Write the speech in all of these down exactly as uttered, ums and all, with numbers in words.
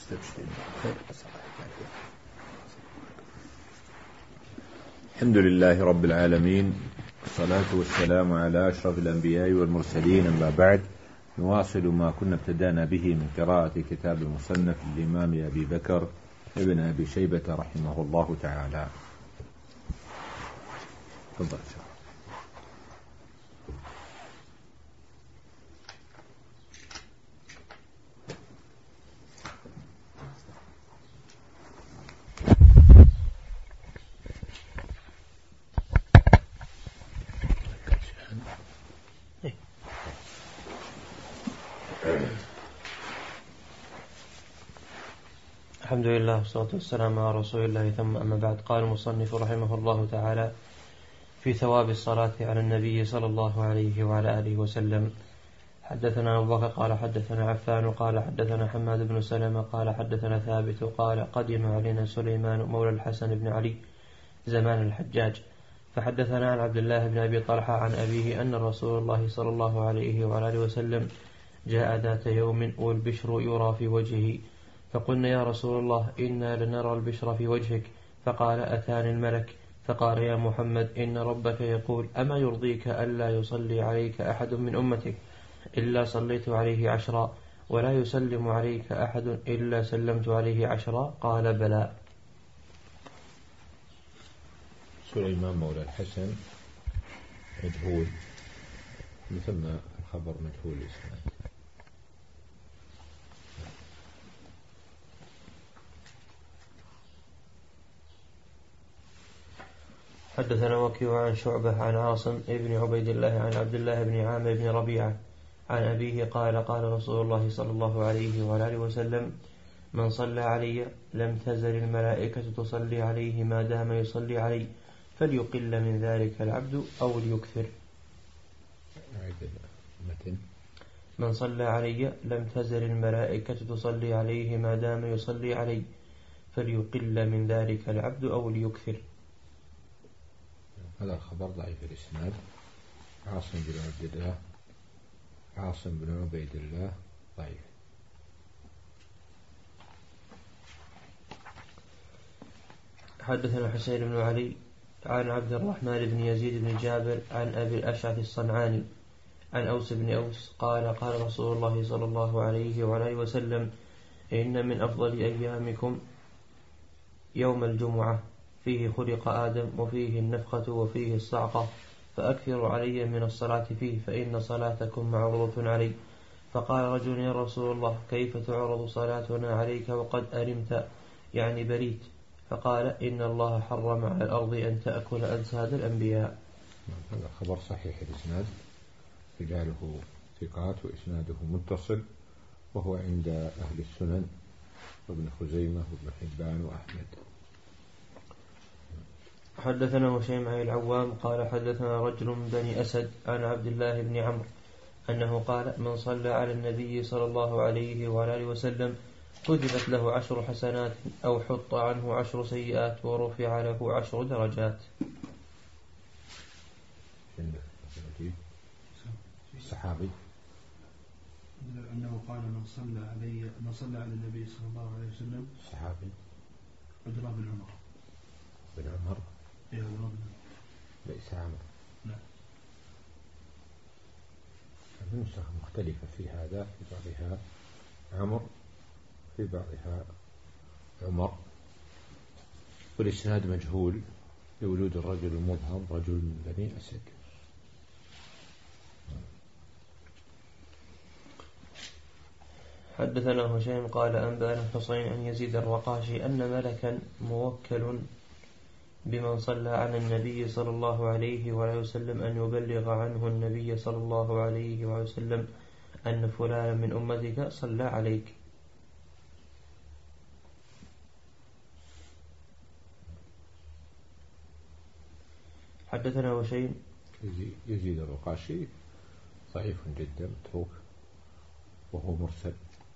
الحمد لله رب العالمين، والصلاة والسلام على أشرف الأنبياء والمرسلين، أما بعد. نواصل ما كنا ابتدأنا به من قراءة كتاب المصنف الإمام أبي بكر ابن أبي شيبة رحمه الله تعالى. تفضل. الحمد لله والصلاة والسلام على رسول الله، ثم أما بعد. قال المصنف رحمه الله تعالى في ثواب الصلاة على النبي صلى الله عليه وعلى آله وسلم: حدثنا أبو بكر قال حدثنا عفان قال حدثنا حماد بن سلمة قال حدثنا ثابت قال قدم علينا سليمان مولى الحسن بن علي زمان الحجاج، فحدثنا عن عبد الله بن أبي طلحة عن أبيه أن رسول الله صلى الله عليه وعلى آله وسلم جاء ذات يوم والبشر يرى في وجهه، فقلنا يا رسول الله إنا لنرى البشر في وجهك، فقال أتاني الملك فقال يا محمد إن ربك يقول أما يرضيك ألا يصلي عليك أحد من أمتك إلا صليت عليه عشرا، ولا يسلم عليك أحد إلا سلمت عليه عشرا؟ قال بلى. سليمان مولى الحسن مجهول، مثل الخبر مجهول الإسناد. حدثنا وكيع عن شعبة عن عاصم ابن عبيد الله عن عبد الله بن عامر بن ربيعة عن أبيه قال قال رسول الله صلى الله عليه وعلى آله وسلم: من صلى علي لم تزل الملائكة تصلي عليه ما دام يصلي علي، فليقل من ذلك العبد أو ليكثر. من صلى علي لم تزل الملائكة تصلي عليه ما دام يصلي علي، فليقل من ذلك العبد أو ليكثر. هذا الخبر ضعيف الإسناد. عاصم بن عبد الله عاصم بن عبيد الله ضعيف. حدثنا حسين بن علي عن عبد الرحمن بن يزيد بن جابر عن أبي الأشعث الصنعاني عن أوس بن أوس قال قال رسول الله صلى الله عليه وعلى وسلم: إن من أفضل أيامكم يوم الجمعة، فيه خلق آدم وفيه النفخة وفيه الصعقة، فأكثروا علي من الصلاة فيه، فإن صلاتكم معروضة علي. فقال رجل: يا رسول الله كيف تعرض صلاتنا عليك وقد أرمت، يعني بريت؟ فقال: إن الله حرم على الأرض أن تأكل أجساد الأنبياء. هذا خبر صحيح الإسناد، رجاله ثقات وإسناده متصل، وهو عند أهل السنن وابن خزيمة وابن حبان وأحمد. حدثنا هشيم عن العوام قال حدثنا رجل من بني أسد عن عبد الله بن عمرو أنه قال: من صلى على النبي صلى الله عليه وعلى وسلم كتبت له عشر حسنات أو حط عنه عشر سيئات ورفع له عشر درجات. الصحابي أنه قال: من صلى علي من صلى على النبي صلى الله عليه وسلم. الصحابي عبد الله بن عمر بن عمر إيه عمر ليس عمر. لا، النسخ مختلفة في هذا، في بعضها عمر في بعضها عمر، والإسناد مجهول لوجود الرجل المبهم رجل من بني أسد. حدثنا هشيم قال أنبأنا الحسين عن يزيد الرقاشي أن ملكا موكل بمن صلى على النبي صلى الله عليه وعليه وسلم أن يبلغ عنه النبي صلى الله عليه وعليه وسلم أن فلانا من أمتك صلى عليك. حدثنا هشيم يزيد الرقاشي ضعيف جدا متروك وهو مرسل،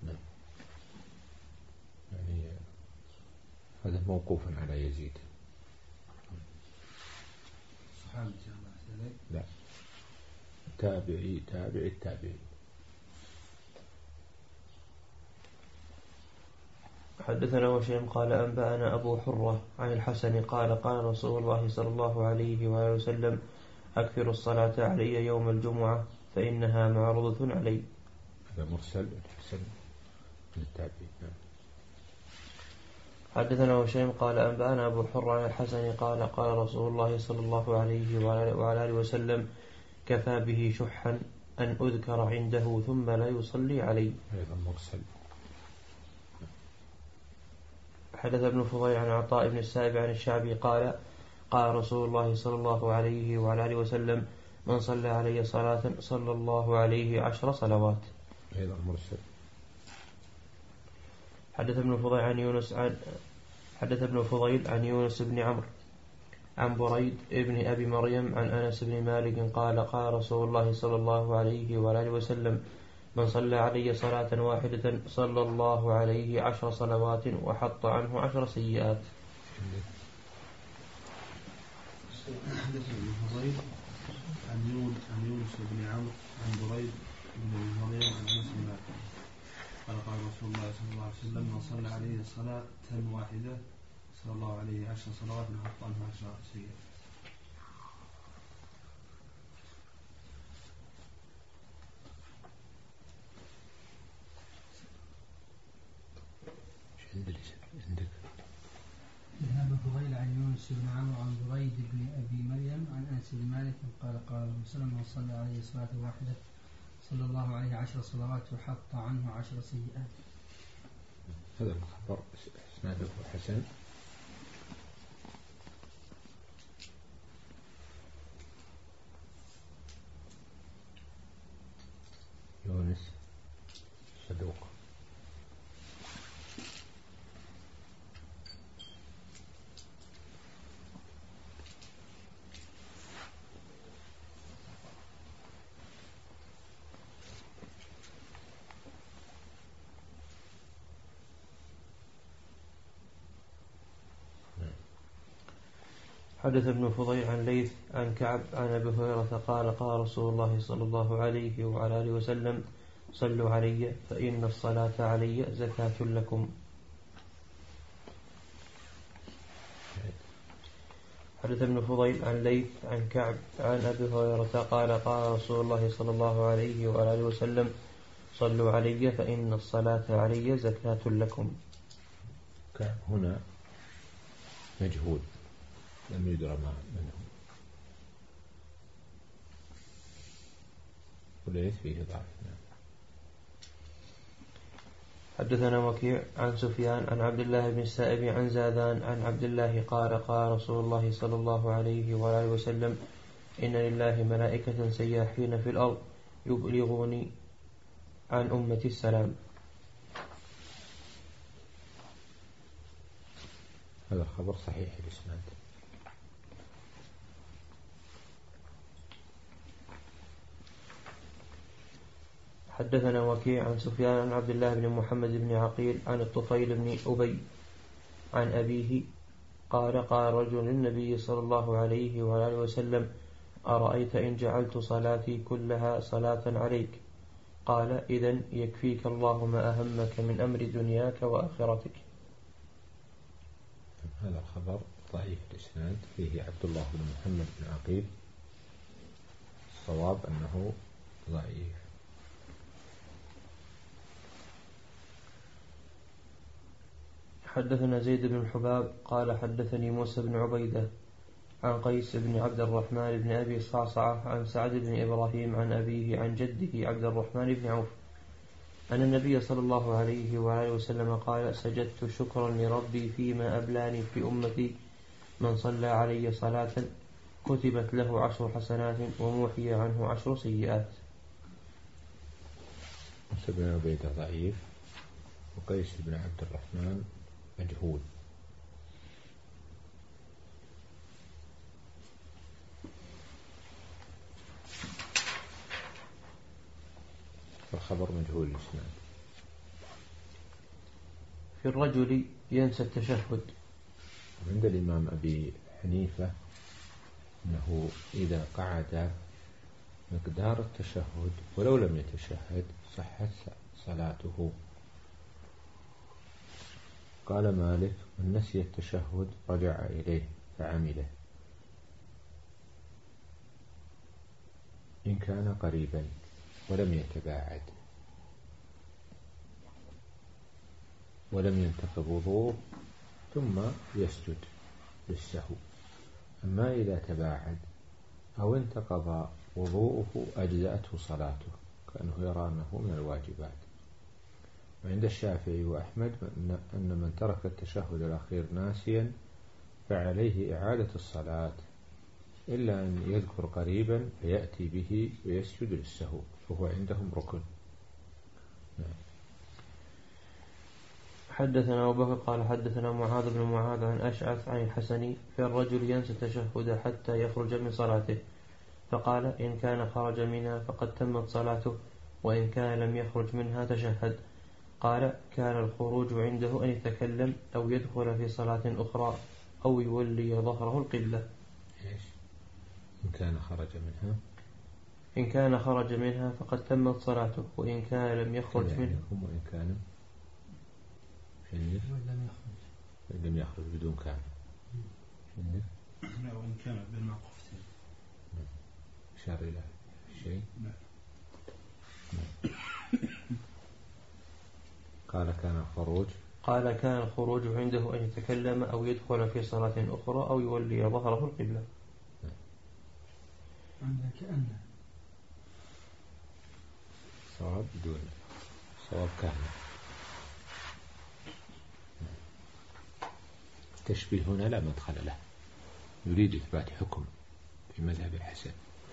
يعني هذا موقوف على يزيد. صحابي لا، تابعي تابع التابعي. حدثنا وشيم قال أنبأنا أبو حرة عن الحسن قال قال رسول الله صلى الله عليه وآله وسلم أكثر الصلاة علي يوم الجمعة فإنها معروضة علي. هذا مرسل الحسن للتابعين. حدثنا وشيم قال أنبأنا أبو حرة عن الحسن قال قال رسول الله صلى الله عليه وعلى آله وسلم كفى به شحا أن أذكر عنده ثم لا يصلي علي. هذا مرسل. حدث ابن فضيل عن عطاء بن السائب عن الشعبي قال قال رسول الله صلى الله عليه وعلى آله وسلم من صلى علي صلاة صلى الله عليه عشر صلوات. هذا مرسل. حدث ابن فضيل عن يونس عن حدث ابن فضيل عن يونس بن عمرو عن بريد ابن أبي مريم عن أنس بن مالك قال قال رسول الله صلى الله عليه وآله وسلم من صلى علي صلاة واحدة صلى الله عليه عشر صلوات وحط عنه عشر سيئات. حدث ابن فضيل عن يونس بن عمرو عن بريد بن أبي مريم عن أنس بن مالك قال قال رسول الله صلى الله عليه وسلم من صلى عليه صلاة واحدة صلى الله عليه عشر صلوات وحط عنه عشر سيئات. عندك ابن فضيل عن يونس بن عمرو عن بريد بن أبي مريم عن أنس بن مالك قال قال رسول الله صلى الله عليه وسلم من صلى عليه صلاة واحدة صلى الله عليه عشر صلوات وحط عنه عشر سيئات. هذا الخبر اسناده حسن. يونس صدوق. حدث ابن فضيل عن ليث عن كعب عن أبي هريرة قال قال رسول الله صلى الله عليه وعلى آله وسلم صلوا علي فإن الصلاة علي زكاة لكم. حدث ابن فضيل عن ليث عن كعب عن أبي هريرة قال قال رسول الله صلى الله عليه وعلى آله وسلم صلوا علي فإن الصلاة علي زكاة لكم. كعب هنا مجهول لم يدرى ما منه وليس فيه ضعف. حدثنا وكيع عن سفيان عن عبد الله بن السائب عن زادان عن عبد الله قال قال رسول الله صلى الله عليه وآله وسلم إن لله ملائكة سياحين في الأرض يبلغوني عن أمتي السلام. هذا الخبر صحيح الإسناد. حدثنا وكيع عن سفيان عن عبد الله بن محمد بن عقيل عن الطفيل بن أبي عن أبيه قال قال رجل للنبي صلى الله عليه وآله وسلم أرأيت إن جعلت صلاتي كلها صلاة عليك؟ قال إذن يكفيك الله ما أهمك من أمر دنياك وآخرتك. هذا الخبر ضعيف الإسناد فيه عبد الله بن محمد بن عقيل. الصواب أنه ضعيف. حدثنا زيد بن الحباب قال حدثني موسى بن عبيدة عن قيس بن عبد الرحمن بن أبي صعصعة عن سعد بن إبراهيم عن أبيه عن جده عبد الرحمن بن عوف أن النبي صلى الله عليه وآله وسلم قال سجدت شكرا لربي فيما أبلاني في أمتي من صلى علي صلاة كتبت له عشر حسنات وموحي عنه عشر سيئات. موسى بن عبيدة ضعيف وقيس بن عبد الرحمن مجهول. الخبر مجهول الإسناد. في الرجل ينسى التشهد. عند الإمام أبي حنيفة أنه إذا قعد مقدار التشهد ولو لم يتشهد صحت صلاته. قال مالك: من نسي التشهد رجع إليه فعمله إن كان قريبا ولم يتباعد ولم ينتقض وضوءه ثم يسجد للسهو. أما إذا تباعد أو انتقض وضوءه أجزأته صلاته، كأنه يرى أنه من الواجبات. وعند الشافعي وأحمد أن من ترك التشهد الأخير ناسيا فعليه إعادة الصلاة إلا أن يذكر قريبا فيأتي به ويسجد للسهو، فهو عندهم ركن. نعم. حدثنا أبو بكر قال حدثنا معاذ بن معاذ عن أشعث عن الحسني في الرجل ينسى التشهد حتى يخرج من صلاته، فقال: إن كان خرج منها فقد تمت صلاته، وإن كان لم يخرج منها تشهد. قال: كان الخروج عنده أن يتكلم أو يدخل في صلاة أخرى أو يولي ظهره القبلة. إن كان خرج منها إن كان خرج منها فقد تمت صلاته، وإن كان لم يخرج منها وإن كان لم يخرج بدون كان وإن كان بين موقفتين إشار إلى شيء. قال كان الخروج قال كان الخروج عنده أن يتكلم أو يدخل في صلاة أخرى أو يولي ظهره القبلة. عندك كأن صواب بدون صواب كان. التشبيه هنا لا مدخل له، يريد إثبات حكم في مذهب الحسن.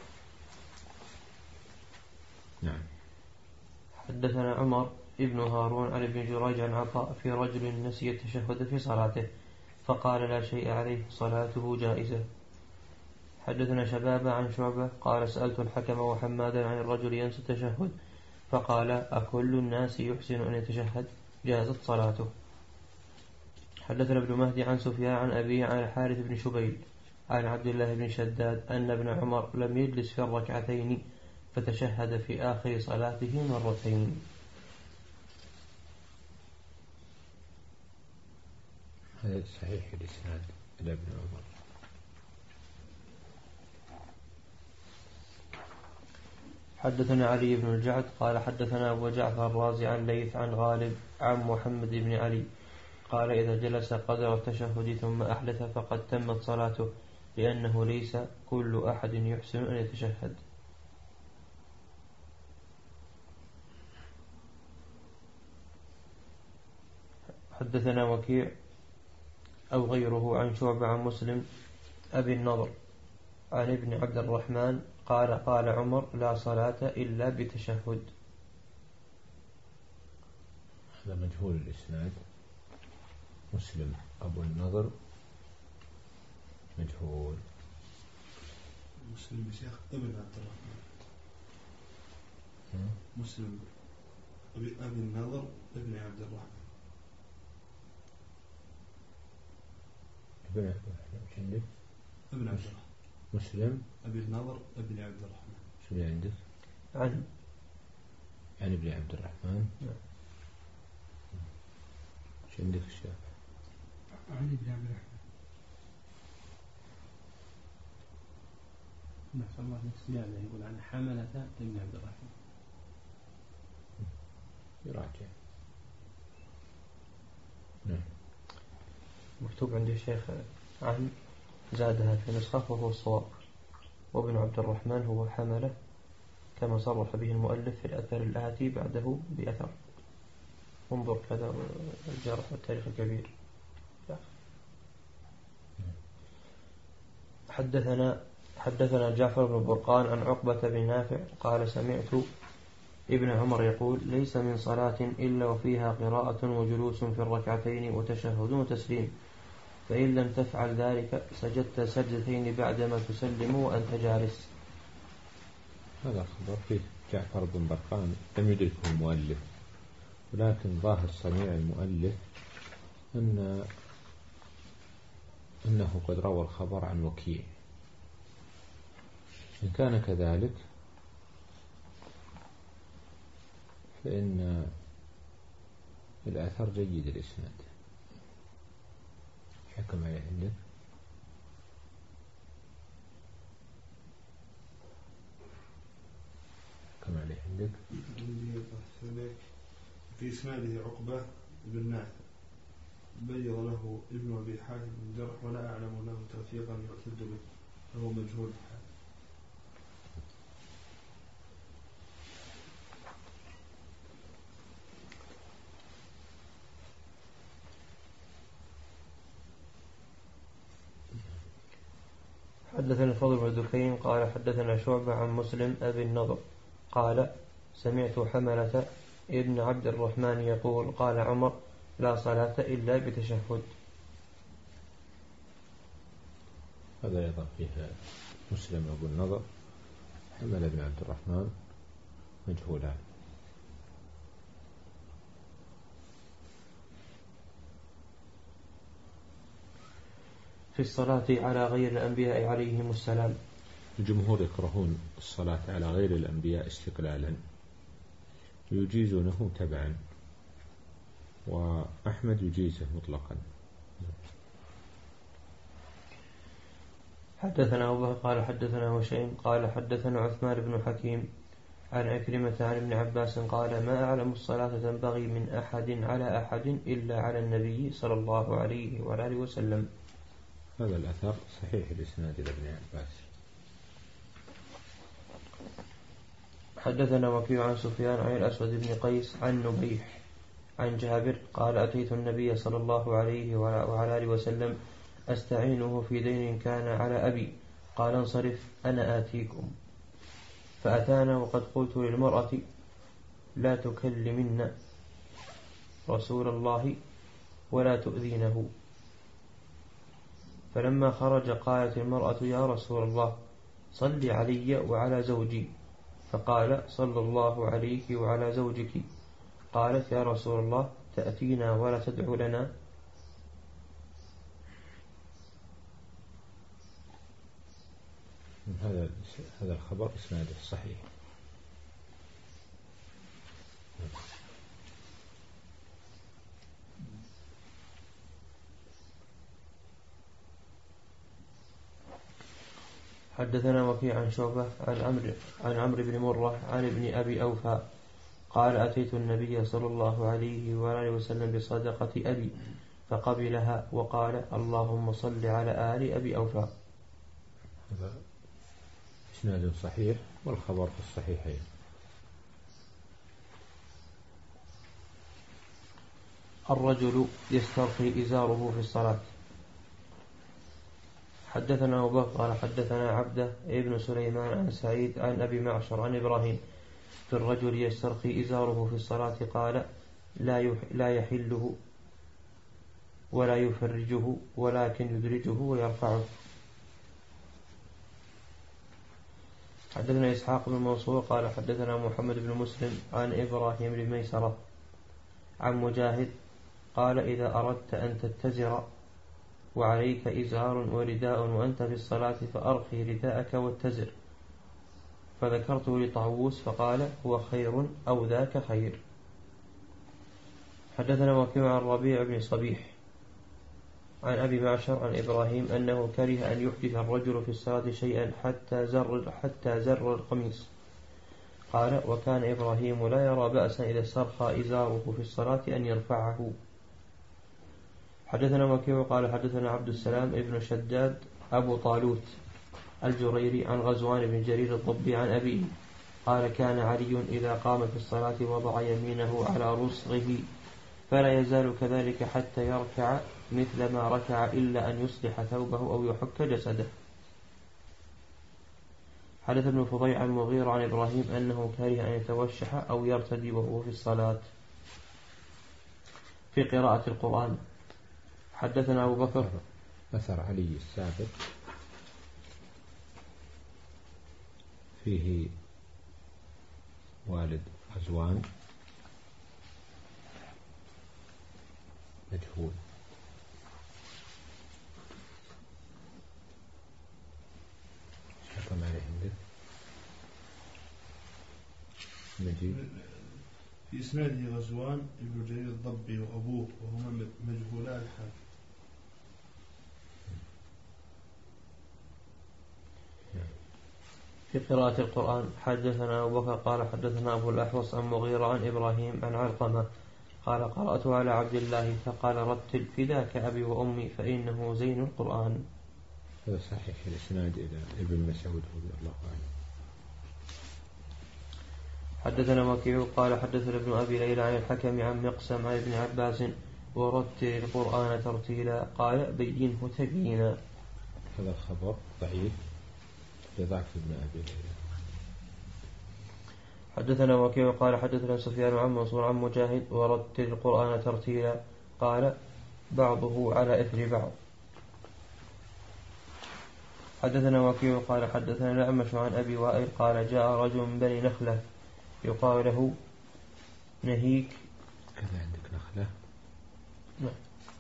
نعم. حدثنا عمر ابن هارون عن ابن جريج عن عطاء في رجل نسي التشهد في صلاته فقال: لا شيء عليه، صلاته جائزة. حدثنا شبابة عن شعبة قال: سألت الحكم وحمادا عن الرجل ينسى التشهد فقال: أكل الناس يحسن أن يتشهد؟ جازت صلاته. حدثنا ابن مهدي عن سفيان عن أبيه عن الحارث بن شبيل عن عبد الله بن شداد أن ابن عمر لم يجلس في الركعتين فتشهد في آخر صلاته مرتين. هذا صحيح الإسناد إلى ابن عمر. حدثنا علي بن الجعد قال حدثنا أبو جعفر الرازي عن ليث عن غالب عن محمد بن علي قال: إذا جلس قدر التشهد ثم أحدث فقد تمت صلاته، لأنه ليس كل أحد يحسن أن يتشهد. حدثنا وكيع أو غيره عن شعبة عن مسلم أبي النضر عن ابن عبد الرحمن قال: قال عمر: لا صلاة إلا بتشهد. هذا مجهول الإسناد. مسلم أبو النضر مجهول. مسلم شيخ ابن عبد الرحمن. مسلم أبي أبي النضر ابن عبد الرحمن. ابن عبد الرحمن عندك؟ ابن عبد الرحمن. مسلم أبي النضر ابن عبد الرحمن. شو اللي عندك؟ عن عن ابن عبد الرحمن. شو عندك الشيخ؟ عن ابن عبد الرحمن. ما شاء الله نفس يقول عن حملة ابن عبد الرحمن. يراجع. نعم. مكتوب عندي الشيخ عن زادها في نسخة وهو الصواب، وابن عبد الرحمن هو حملة كما صرح به المؤلف في الأثر الآتي بعده بأثر. انظر كذا الجرح والتاريخ الكبير. حدثنا حدثنا جعفر بن برقان عن عقبة بن نافع قال: سمعت ابن عمر يقول: ليس من صلاة إلا وفيها قراءة وجلوس في الركعتين وتشهد وتسليم، فإن لم تفعل ذلك سجدت سجدتين بعدما تسلم وأنت جالس. هذا خبر فيه جعفر بن برقان لم يدركه المؤلف، ولكن ظاهر صنيع المؤلف أن أنه قد روى الخبر عن وكيع. إن كان كذلك فإن الآثار جيد الإسناد، حكم عليه عندك؟ حكم عليه عندك؟ في إسناده عقبة بن نافع بيض له ابن أبي حاتم بن جرح ولا أعلم له توثيقا يعتد به فهو مجهول الحال. حدثنا الفضل بن دكين قال حدثنا شعبة عن مسلم أبي النضر قال سمعت حملة ابن عبد الرحمن يقول قال عمر لا صلاة إلا بتشهد. هذا أيضا فيها مسلم أبو النضر حملة بن عبد الرحمن مجهولان. في الصلاة على غير الأنبياء عليهم السلام. الجمهور يكرهون الصلاة على غير الأنبياء استقلالا يجيزونه تبعا، وأحمد يجيزه مطلقا. حدثنا أبو بكر قال حدثنا هشيم قال حدثنا عثمان بن حكيم عن عكرمة عن ابن عباس قال ما أعلم الصلاة تنبغي من أحد على أحد إلا على النبي صلى الله عليه وآله وسلم. هذا الأثر صحيح الإسناد إلى ابن عباس. حدثنا وكيع عن سفيان عن الأسود بن قيس عن نبيح عن جابر قال أتيت النبي صلى الله عليه وعلى آله وسلم أستعينه في دين كان على أبي قال انصرف أنا آتيكم. فأتانا وقد قلت للمرأة لا تكلمن رسول الله ولا تؤذينه. فلما خرج قالت المرأة يا رسول الله صل علي وعلى زوجي. فقال صلى الله عليك وعلى زوجك. قالت يا رسول الله تأتينا ولا تدعو لنا. هذا هذا الخبر إسناده صحيح. حدثنا وكيع عن شعبة عن عمرو عن عمرو بن مرة عن ابن أبي أوفى قال أتيت النبي صلى الله عليه وآله وسلم بصدقة أبي فقبلها وقال اللهم صل على آل أبي أوفى. هذا إسناد صحيح والخبر في الصحيحين. الرجل يسترخي إزاره في الصلاة. حدثنا أبو بكر قال حدثنا عبده ابن سليمان عن سعيد عن أبي معشر عن إبراهيم في الرجل يسترخي إزاره في الصلاة قال لا لا يحله ولا يفرجه ولكن يدرجه ويرفعه. حدثنا إسحاق بن منصور قال حدثنا محمد بن مسلم عن إبراهيم بن ميسرة عن مجاهد قال إذا أردت أن تتزر وعليك إزار ورداء وأنت في الصلاة فأرخي رداءك واتزر. فذكرته لطاووس فقال هو خير أو ذاك خير. حدثنا وكيع عن ربيع بن صبيح عن أبي معشر عن إبراهيم أنه كره أن يحدث الرجل في الصلاة شيئا حتى زر حتى زر القميص. قال وكان إبراهيم لا يرى بأسا إذا استرخى إزاره في الصلاة أن يرفعه. حدثنا وكيع قال حدثنا عبد السلام ابن شداد أبو طالوت الجريري عن غزوان بن جرير الضبي عن أبيه قال كان علي إذا قام في الصلاة وضع يمينه على رسغه فلا يزال كذلك حتى يركع مثل ما ركع إلا أن يصلح ثوبه أو يحك جسده. حدث ابن فضيع عن مغير عن إبراهيم أنه كره أن يتوشح أو يرتدي وهو في الصلاة في قراءة القرآن. حدثنا أبو بكر أثر علي السابق فيه والد غزوان مجهول. حكم عليه عندك نجيب. في إسناده غزوان ابن جرير الضبي وأبوه وهما مجهولا الحال. في قراءة القرآن. حدثنا أبو بكر قال حدثنا أبو الأحوص عن مغيرة عن إبراهيم عن علقمة قال قرأت على عبد الله فقال رتل فداك أبي وأمي فإنه زين القرآن. هذا صحيح الإسناد إلى ابن مسعود رضي الله عنه. حدثنا وكيع قال حدثنا ابن أبي ليلى عن الحكم عن مقسم عن ابن عباس ورتل القرآن ترتيلا قال بينه تبيينا. هذا الخبر ضعيف لضعف ابن أبي ليلى. حدثنا وكيع قال حدثنا سفيان عن منصور عن مجاهد ورتل القرآن ترتيلا قال بعضه على إثر بعض. حدثنا وكيع قال حدثنا الأعمش عن أبي وائل قال جاء رجل من بني نخلة يقال له نهيك. كذا عندك نخلة؟ نعم.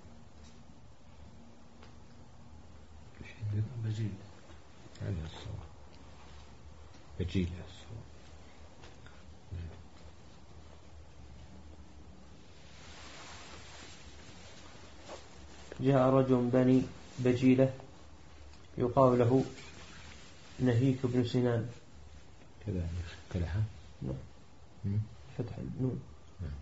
ايش عندك؟ بجيل. على الصواب. بجيل الصواب. جاء رجل من بني بجيلة يقال له نهيك بن سنان. كذا كلها. نعم. فتح النون. نعم.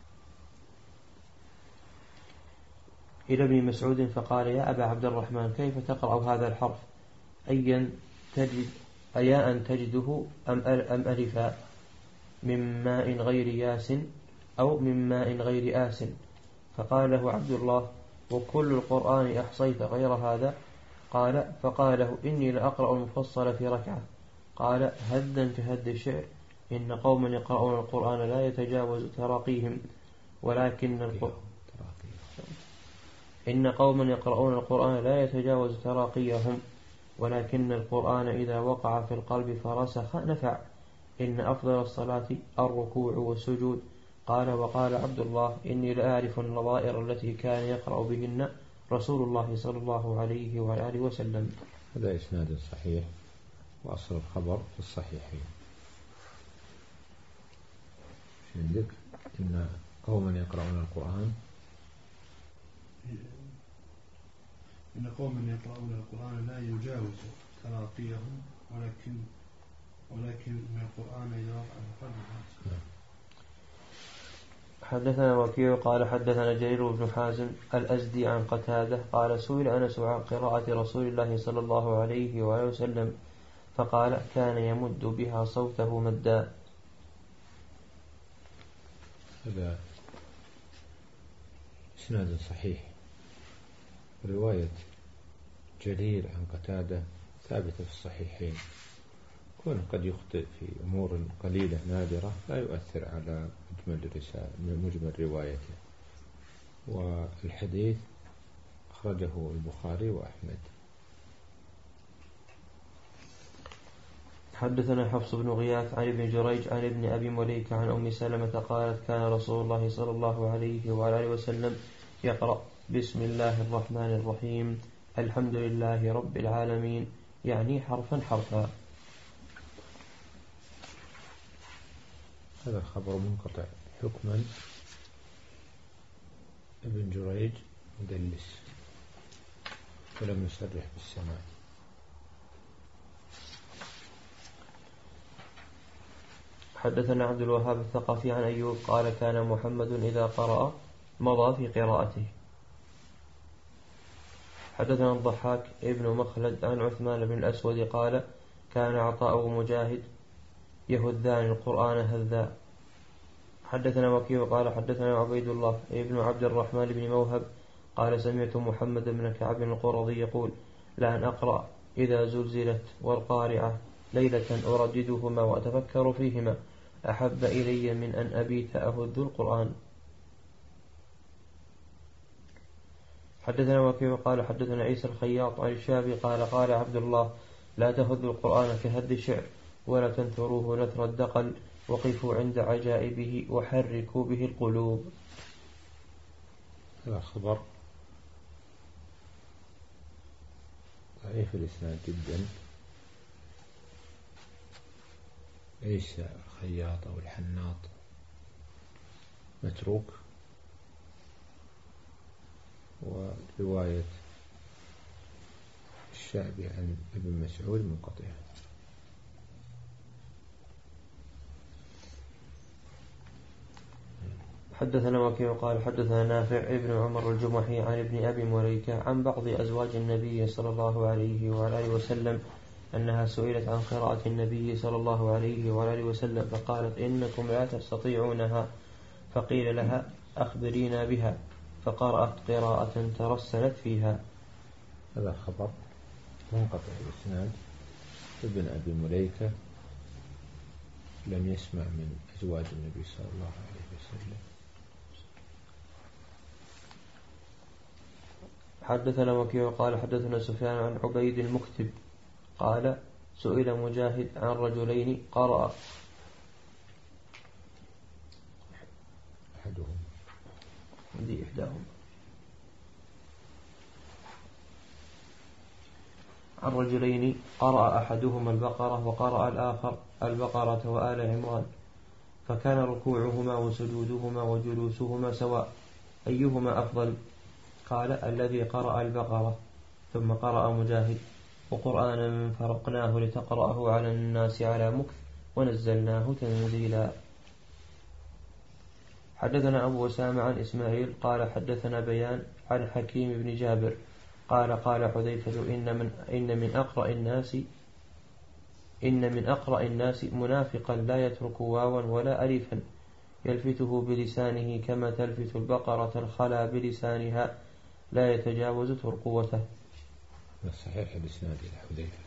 إلى ابن مسعود فقال يا أبا عبد الرحمن كيف تقرأ هذا الحرف أيا تجد أياء تجده أم أم ألفا من ماء غير ياس أو من ماء غير آس. فقال له عبد الله وكل القرآن أحصيت غير هذا؟ قال فقال له إني لأقرأ المفصل في ركعة. قال هدا كهد الشعر إن قوما يقرؤون القرآن لا يتجاوز تراقيهم ولكن القرآن إن قوما يقرؤون القرآن لا يتجاوز تراقيهم ولكن القرآن إذا وقع في القلب فرسخ نفع. إن أفضل الصلاة الركوع والسجود. قال وقال عبد الله إني لأعرف النظائر التي كان يقرأ بهن رسول الله صلى الله عليه وآله وسلم. هذا إسناد صحيح وأصل الخبر في الصحيحين. عندك إن قوما يقرؤون القرآن إن قوما يقرؤون القرآن لا يجاوز تراقيهم ولكن ولكن من القرآن إذا وقع في القلب. حدثنا وكيع قال حدثنا جرير بن حازم الأزدي عن قتادة قال سئل أنس عن قراءة رسول الله صلى الله عليه وآله وسلم فقال كان يمد بها صوته مدا. هذا إسناد صحيح. رواية جرير عن قتادة ثابتة في الصحيحين. كون قد يخطئ في أمور قليلة نادرة لا يؤثر على مجمل الرسالة مجمل روايته. والحديث أخرجه البخاري وأحمد. حدثنا حفص بن غياث عن ابن جريج عن ابن أبي مليكة عن أم سلمة قالت كان رسول الله صلى الله عليه وآله وسلم يقرأ بسم الله الرحمن الرحيم الحمد لله رب العالمين يعني حرفا حرفا. هذا الخبر منقطع حكما. ابن جريج مدلس ولم يصرح بالسماع. حدثنا عبد الوهاب الثقفي عن أيوب قال كان محمد إذا قرأ مضى في قراءته. حدثنا الضحاك ابن مخلد عن عثمان بن الأسود قال كان عطاء ومجاهد يهذان القرآن هذا. حدثنا وكيع قال حدثنا عبيد الله ابن عبد الرحمن بن موهب قال سمعت محمد بن كعب القرظي يقول لأن أقرأ إذا زلزلت والقارعة ليلة أرددهما وأتفكر فيهما أحب إلي من أن أبيت أهذ القرآن. حدثنا وكيع قال حدثنا عيسى الخياط عن الشافعي قال قال عبد الله لا تهذ القرآن كهذ الشعر ولا تنثروه نثر الدقل وقفوا عند عجائبه وحركوا به القلوب. هذا خبر ضعيف الإسناد جدا. عيسى الخياط أو الحناط متروك. ورواية الشعبي عن ابن مسعود منقطعة. حدثنا وكيع قال حدثنا نافع ابن عمر الجمحي عن ابن أبي مليكة عن بعض أزواج النبي صلى الله عليه وآله وسلم أنها سئلت عن قراءة النبي صلى الله عليه وآله وسلم فقالت إنكم لا تستطيعونها، فقيل لها أخبرينا بها، فقرأت قراءة ترسلت فيها. هذا خبر منقطع الإسناد. ابن أبي مليكة لم يسمع من أزواج النبي صلى الله عليه وسلم. حدثنا وكيع قال حدثنا سفيان عن عبيد المكتب قال سئل مجاهد عن رجلين قرأ أحدهم دي إحداهم عن رجلين قرأ أحدهما البقرة وقرأ الآخر البقرة وآل عمران، فكان ركوعهما وسجودهما وجلوسهما سواء، أيهما أفضل؟ قال الذي قرأ البقرة. ثم قرأ مجاهد وقرآنا فرقناه لتقرأه على الناس على مكث ونزلناه تنزيلا. حدثنا أبو أسامة عن إسماعيل قال حدثنا بيان عن حكيم بن جابر قال قال حذيفة إن من, إن من أقرأ الناس إن من أقرأ الناس منافقا لا يترك واوا ولا ألفا يلفته بلسانه كما تلفت البقرة الخلا بلسانها لا يتجاوز ترقوته. صحيح الإسناد إلى حذيفة.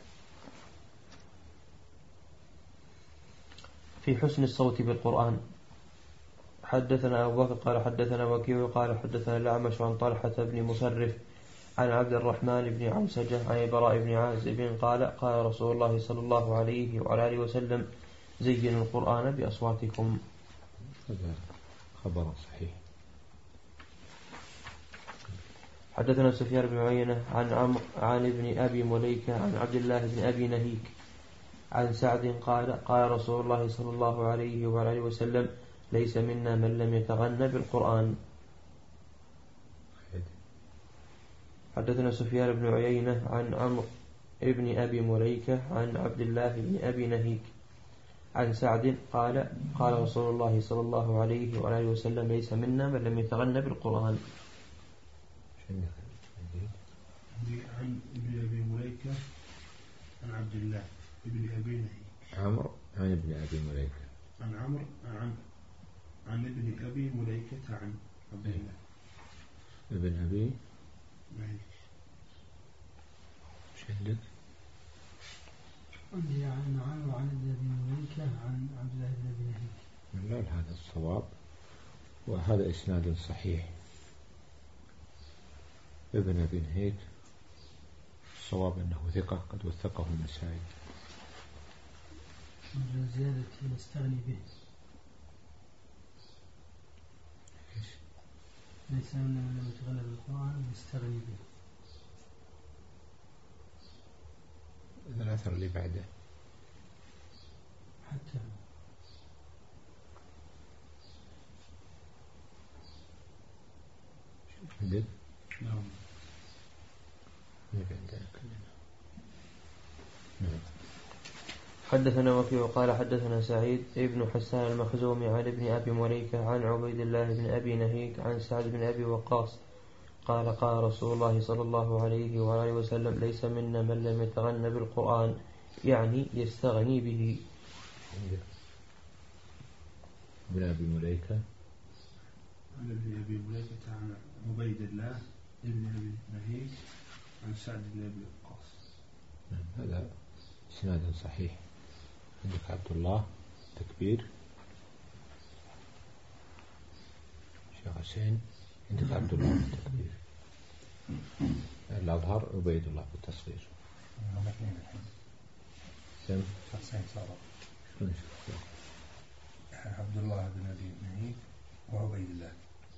في حسن الصوت بالقرآن. حدثنا أبو بكر قال حدثنا وكيع قال حدثنا الأعمش عن طلحة بن مصرف عن عبد الرحمن بن عوسجة عن البراء بن عازب قال قال رسول الله صلى الله عليه وعلى آله وسلم زينوا القرآن بأصواتكم. هذا خبر صحيح. حدثنا سفيان بن عيينة عن عمرو عن ابن أبي مليكة عن عبد الله بن أبي نهيك عن سعد قال قال رسول الله صلى الله عليه وعلى آله وسلم ليس منا من لم يتغنى بالقرآن. حدثنا سفيان بن عيينة عن عمرو ابن أبي مليكة عن عبد الله بن أبي نهيك عن سعد قال قال رسول الله صلى الله عليه وعلى آله وسلم ليس منا من لم يتغنى بالقرآن. عن ابن أبي مليكة عن عبد الله ابن أبي نهيك. عمرو عن ابن أبي مليكة عن عمرو عن عن ابن أبي مليكة عن عبد الله ابن أبي نهيك. ايش عندك؟ عندي عن عمرو عن ابن أبي مليكة عن عبد الله بن أبي نهيك. لا هذا الصواب وهذا إسناد صحيح. ابن أبي نهيك الصواب أنه ثقة قد وثقه النسائي. زيادة نستغني به ليس منا من لم يتغنى بالقرآن نستغني به. هذا الأثر اللي بعده حتى عندك؟ نعم. حدثنا وكيع قال حدثنا سعيد ابن حسان المخزومي عن ابن أبي مليكة عن عبيد الله بن أبي نهيك عن سعد بن أبي وقاص قال قال رسول الله صلى الله عليه وآله وسلم ليس منا من لم يتغنى بالقرآن يعني يستغني به. ابن أبي مليكة عن ابن أبي مليكة عن عبيد الله ابن أبي نهيك عن سعد بن أبي وقاص. هذا إسناد صحيح. عندك عبد الله تكبير شيخ حسين. عندك عبد الله بالتكبير. الأظهر عبيد الله بالتصغير. كم شخصين صاروا عبد الله بن أبي نهيك وعبيد الله.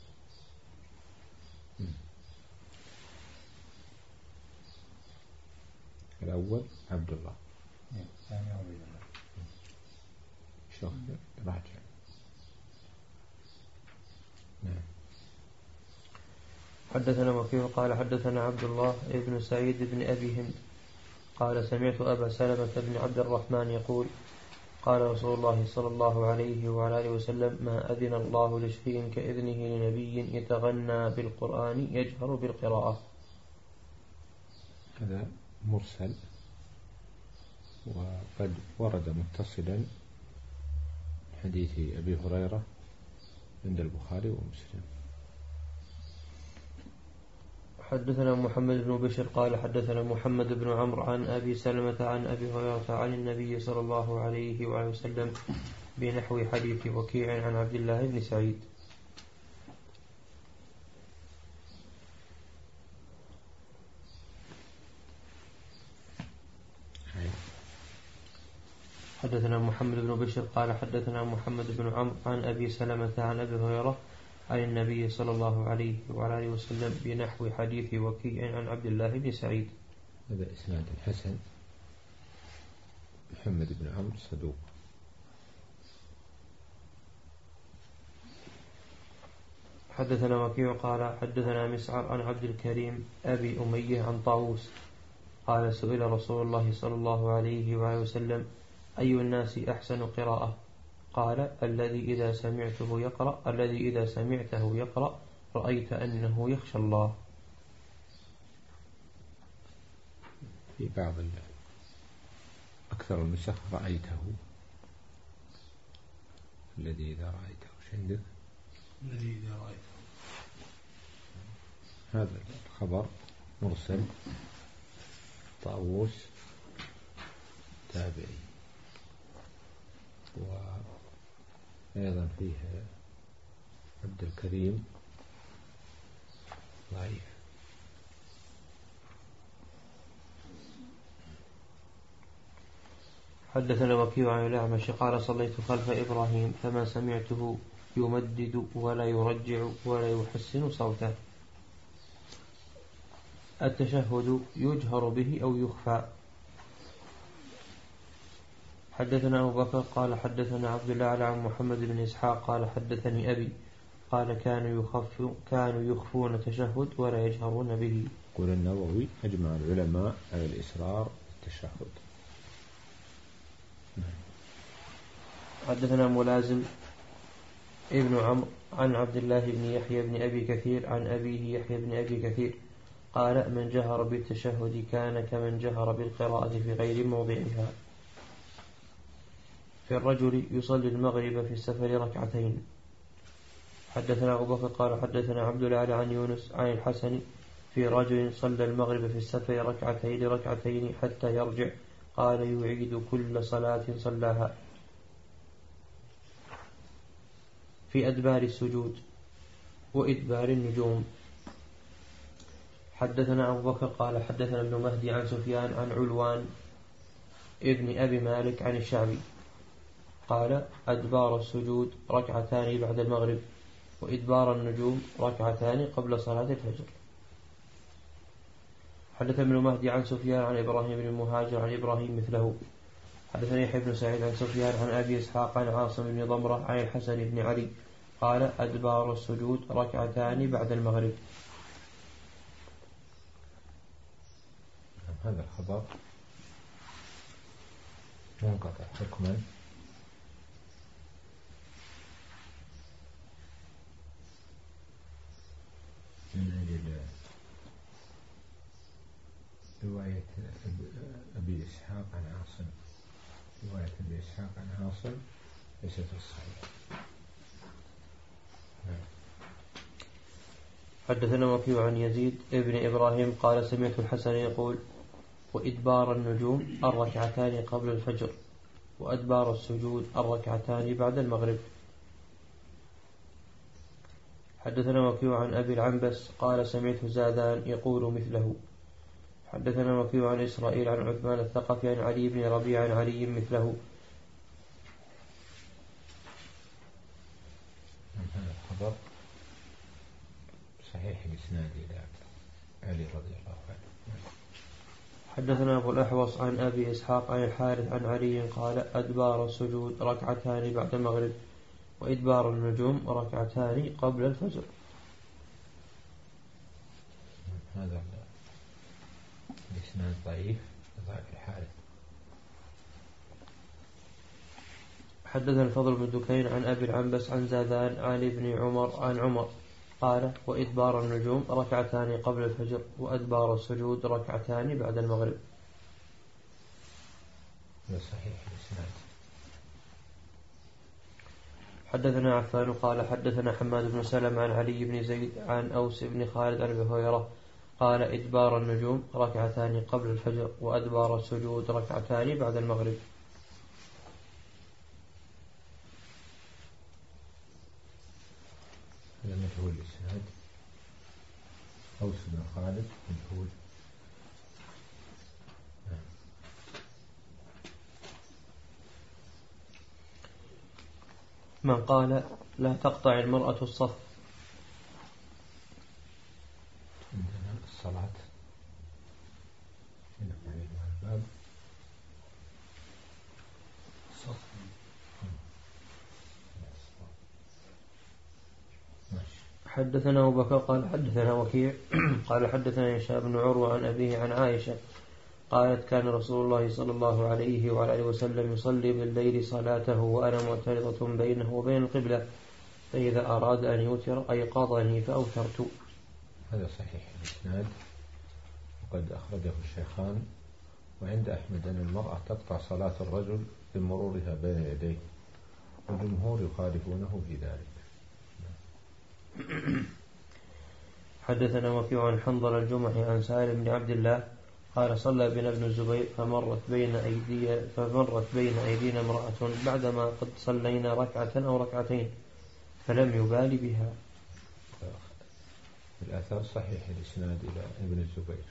الأول عبد الله الثاني عبيد الله. شوف راجع. نعم. حدثنا وكيع قال حدثنا عبد الله ابن سعيد بن أبي هند قال سمعت أبا سلمة بن عبد الرحمن يقول قال رسول الله صلى الله عليه وعلى آله وسلم: ما أذن الله لشيء كإذنه لنبي يتغنى بالقرآن يجهر بالقراءة. هذا مرسل، وقد ورد متصلا حديث أبي هريرة عند البخاري ومسلم. حدثنا محمد بن بشر قال حدثنا محمد بن عمرو عن أبي سلمة عن أبي هريرة عن النبي صلى الله عليه وآله وسلم بنحو حديث وكيع عن عبد الله بن سعيد. حدثنا محمد بن بشر قال حدثنا محمد بن عمرو عن أبي سلمة عن أبي هريرة عن النبي صلى الله عليه وعلى آله وسلم بنحو حديث وكيع عن عبد الله بن سعيد. هذا إسناد حسن. محمد بن عمرو صدوق. حدثنا وكيع قال حدثنا مسعر عن عبد الكريم أبي أمية عن طاووس قال سئل رسول الله صلى الله عليه وآله وسلم: أي الناس أحسن قراءة؟ قال: الذي إذا سمعته يقرأ الذي إذا سمعته يقرأ رأيت أنه يخشى الله. في بعض أكثر النسخ رأيته. الذي إذا رأيته شندك الذي إذا رأيته. هذا الخبر مرسل، طاووس تابعي، وأيضا فيه عبد الكريم ضعيف. حدثنا وكيع عن الأعمش قال صليت خلف إبراهيم فما سمعته يمدد ولا يرجع ولا يحسن صوته. التشهد يجهر به أو يخفى. حدثنا أبو بكر قال حدثنا عبد الله عن محمد بن إسحاق قال حدثني أبي قال كانوا يخف كانوا يخفون التشهد ولا يجهرون به. يقول النووي: أجمع العلماء على الإسرار التشهد. حدثنا ملازم ابن عمرو عن عبد الله بن يحيى بن أبي كثير عن أبيه يحيى بن أبي كثير قال: من جهر بالتشهد كان كمن جهر بالقراءة في غير موضعها. في الرجل يصلي المغرب في السفر ركعتين. حدثنا أبو بكر قال حدثنا عبد الله عن يونس عن الحسن في رجل صلى المغرب في السفر ركعتين ركعتين حتى يرجع قال: يعيد كل صلاة صلاها. في أدبار السجود وإدبار النجوم. حدثنا أبو بكر قال حدثنا ابن مهدي عن سفيان عن علوان ابن أبي مالك عن الشعبي قال: أدبار السجود ركعتان بعد المغرب وإدبار النجوم ركعتان قبل صلاة الفجر. حدثنا ابن مهدي عن سفيان عن إبراهيم بن المهاجر عن إبراهيم مثله. حدثني يحيى بن سعيد عن سفيان عن أبي إسحاق عن عاصم بن ضمرة عن الحسن بن علي قال: أدبار السجود ركعتان بعد المغرب. هذا الخبر منقطع حكما من أجل رواية أبي إسحاق عن عاصم. رواية أبي إسحاق عن عاصم ليست الصحيحة. حدثنا وكيع عن يزيد ابن إبراهيم قال: سمعت الحسن يقول: وإدبار النجوم الركعتان قبل الفجر وأدبار السجود الركعتان بعد المغرب. حدثنا وكيع عن أبي العنبس قال: سمعت زادان يقول مثله. حدثنا وكيع عن إسرائيل عن عثمان الثقفي عن علي بن ربيع عن علي مثله. هذا الخبر صحيح الإسناد إلى علي رضي الله عنه. حدثنا أبو الأحوص عن أبي إسحاق عن الحارث عن علي قال: أدبار السجود ركعتان بعد المغرب وإدبار النجوم ركعتان قبل الفجر. هذا الإسناد ضعيف ضعيف الحارث. حدثنا الفضل بن دكين عن أبي العنبس عن زاذان عن ابن عمر عن عمر قال وإدبار النجوم ركعتان قبل الفجر وأدبار السجود ركعتان بعد المغرب. صحيح الإسناد. حدثنا عفان قال حدثنا حماد بن سلم عن علي بن زيد عن أوس بن خالد عن أبي هريرة قال إدبار النجوم ركعتان قبل الفجر وأدبار السجود ركعتان بعد المغرب. هذا مجهول الإسناد. أوس بن خالد مجهول. من قال لا تقطع المرأة الصف. عندنا الصلاة هنا الباب صف. حدثنا أبو بكر قال حدثنا وكيع قال حدثنا هشام بن عروة عن أبيه عن عائشة قالت كان رسول الله صلى الله عليه وعلى آله وسلم يصلي بالليل صلاته وأنا معترضة بينه وبين القبلة فإذا أراد أن يوتر أيقظني فأوترت. هذا صحيح الإسناد وقد أخرجه الشيخان. وعند أحمد أن المرأة تقطع صلاة الرجل بمرورها بين يديه والجمهور يخالفونه في ذلك. حدثنا وكيع عن حنظل الجمحي عن سالم بن عبد الله قال صلى بنا ابن الزبير فمرت بين أيدي فمرت بين أيدينا امرأة بعدما قد صلينا ركعة أو ركعتين فلم يبال بها. الآثار صحيح الإسناد إلى ابن الزبير.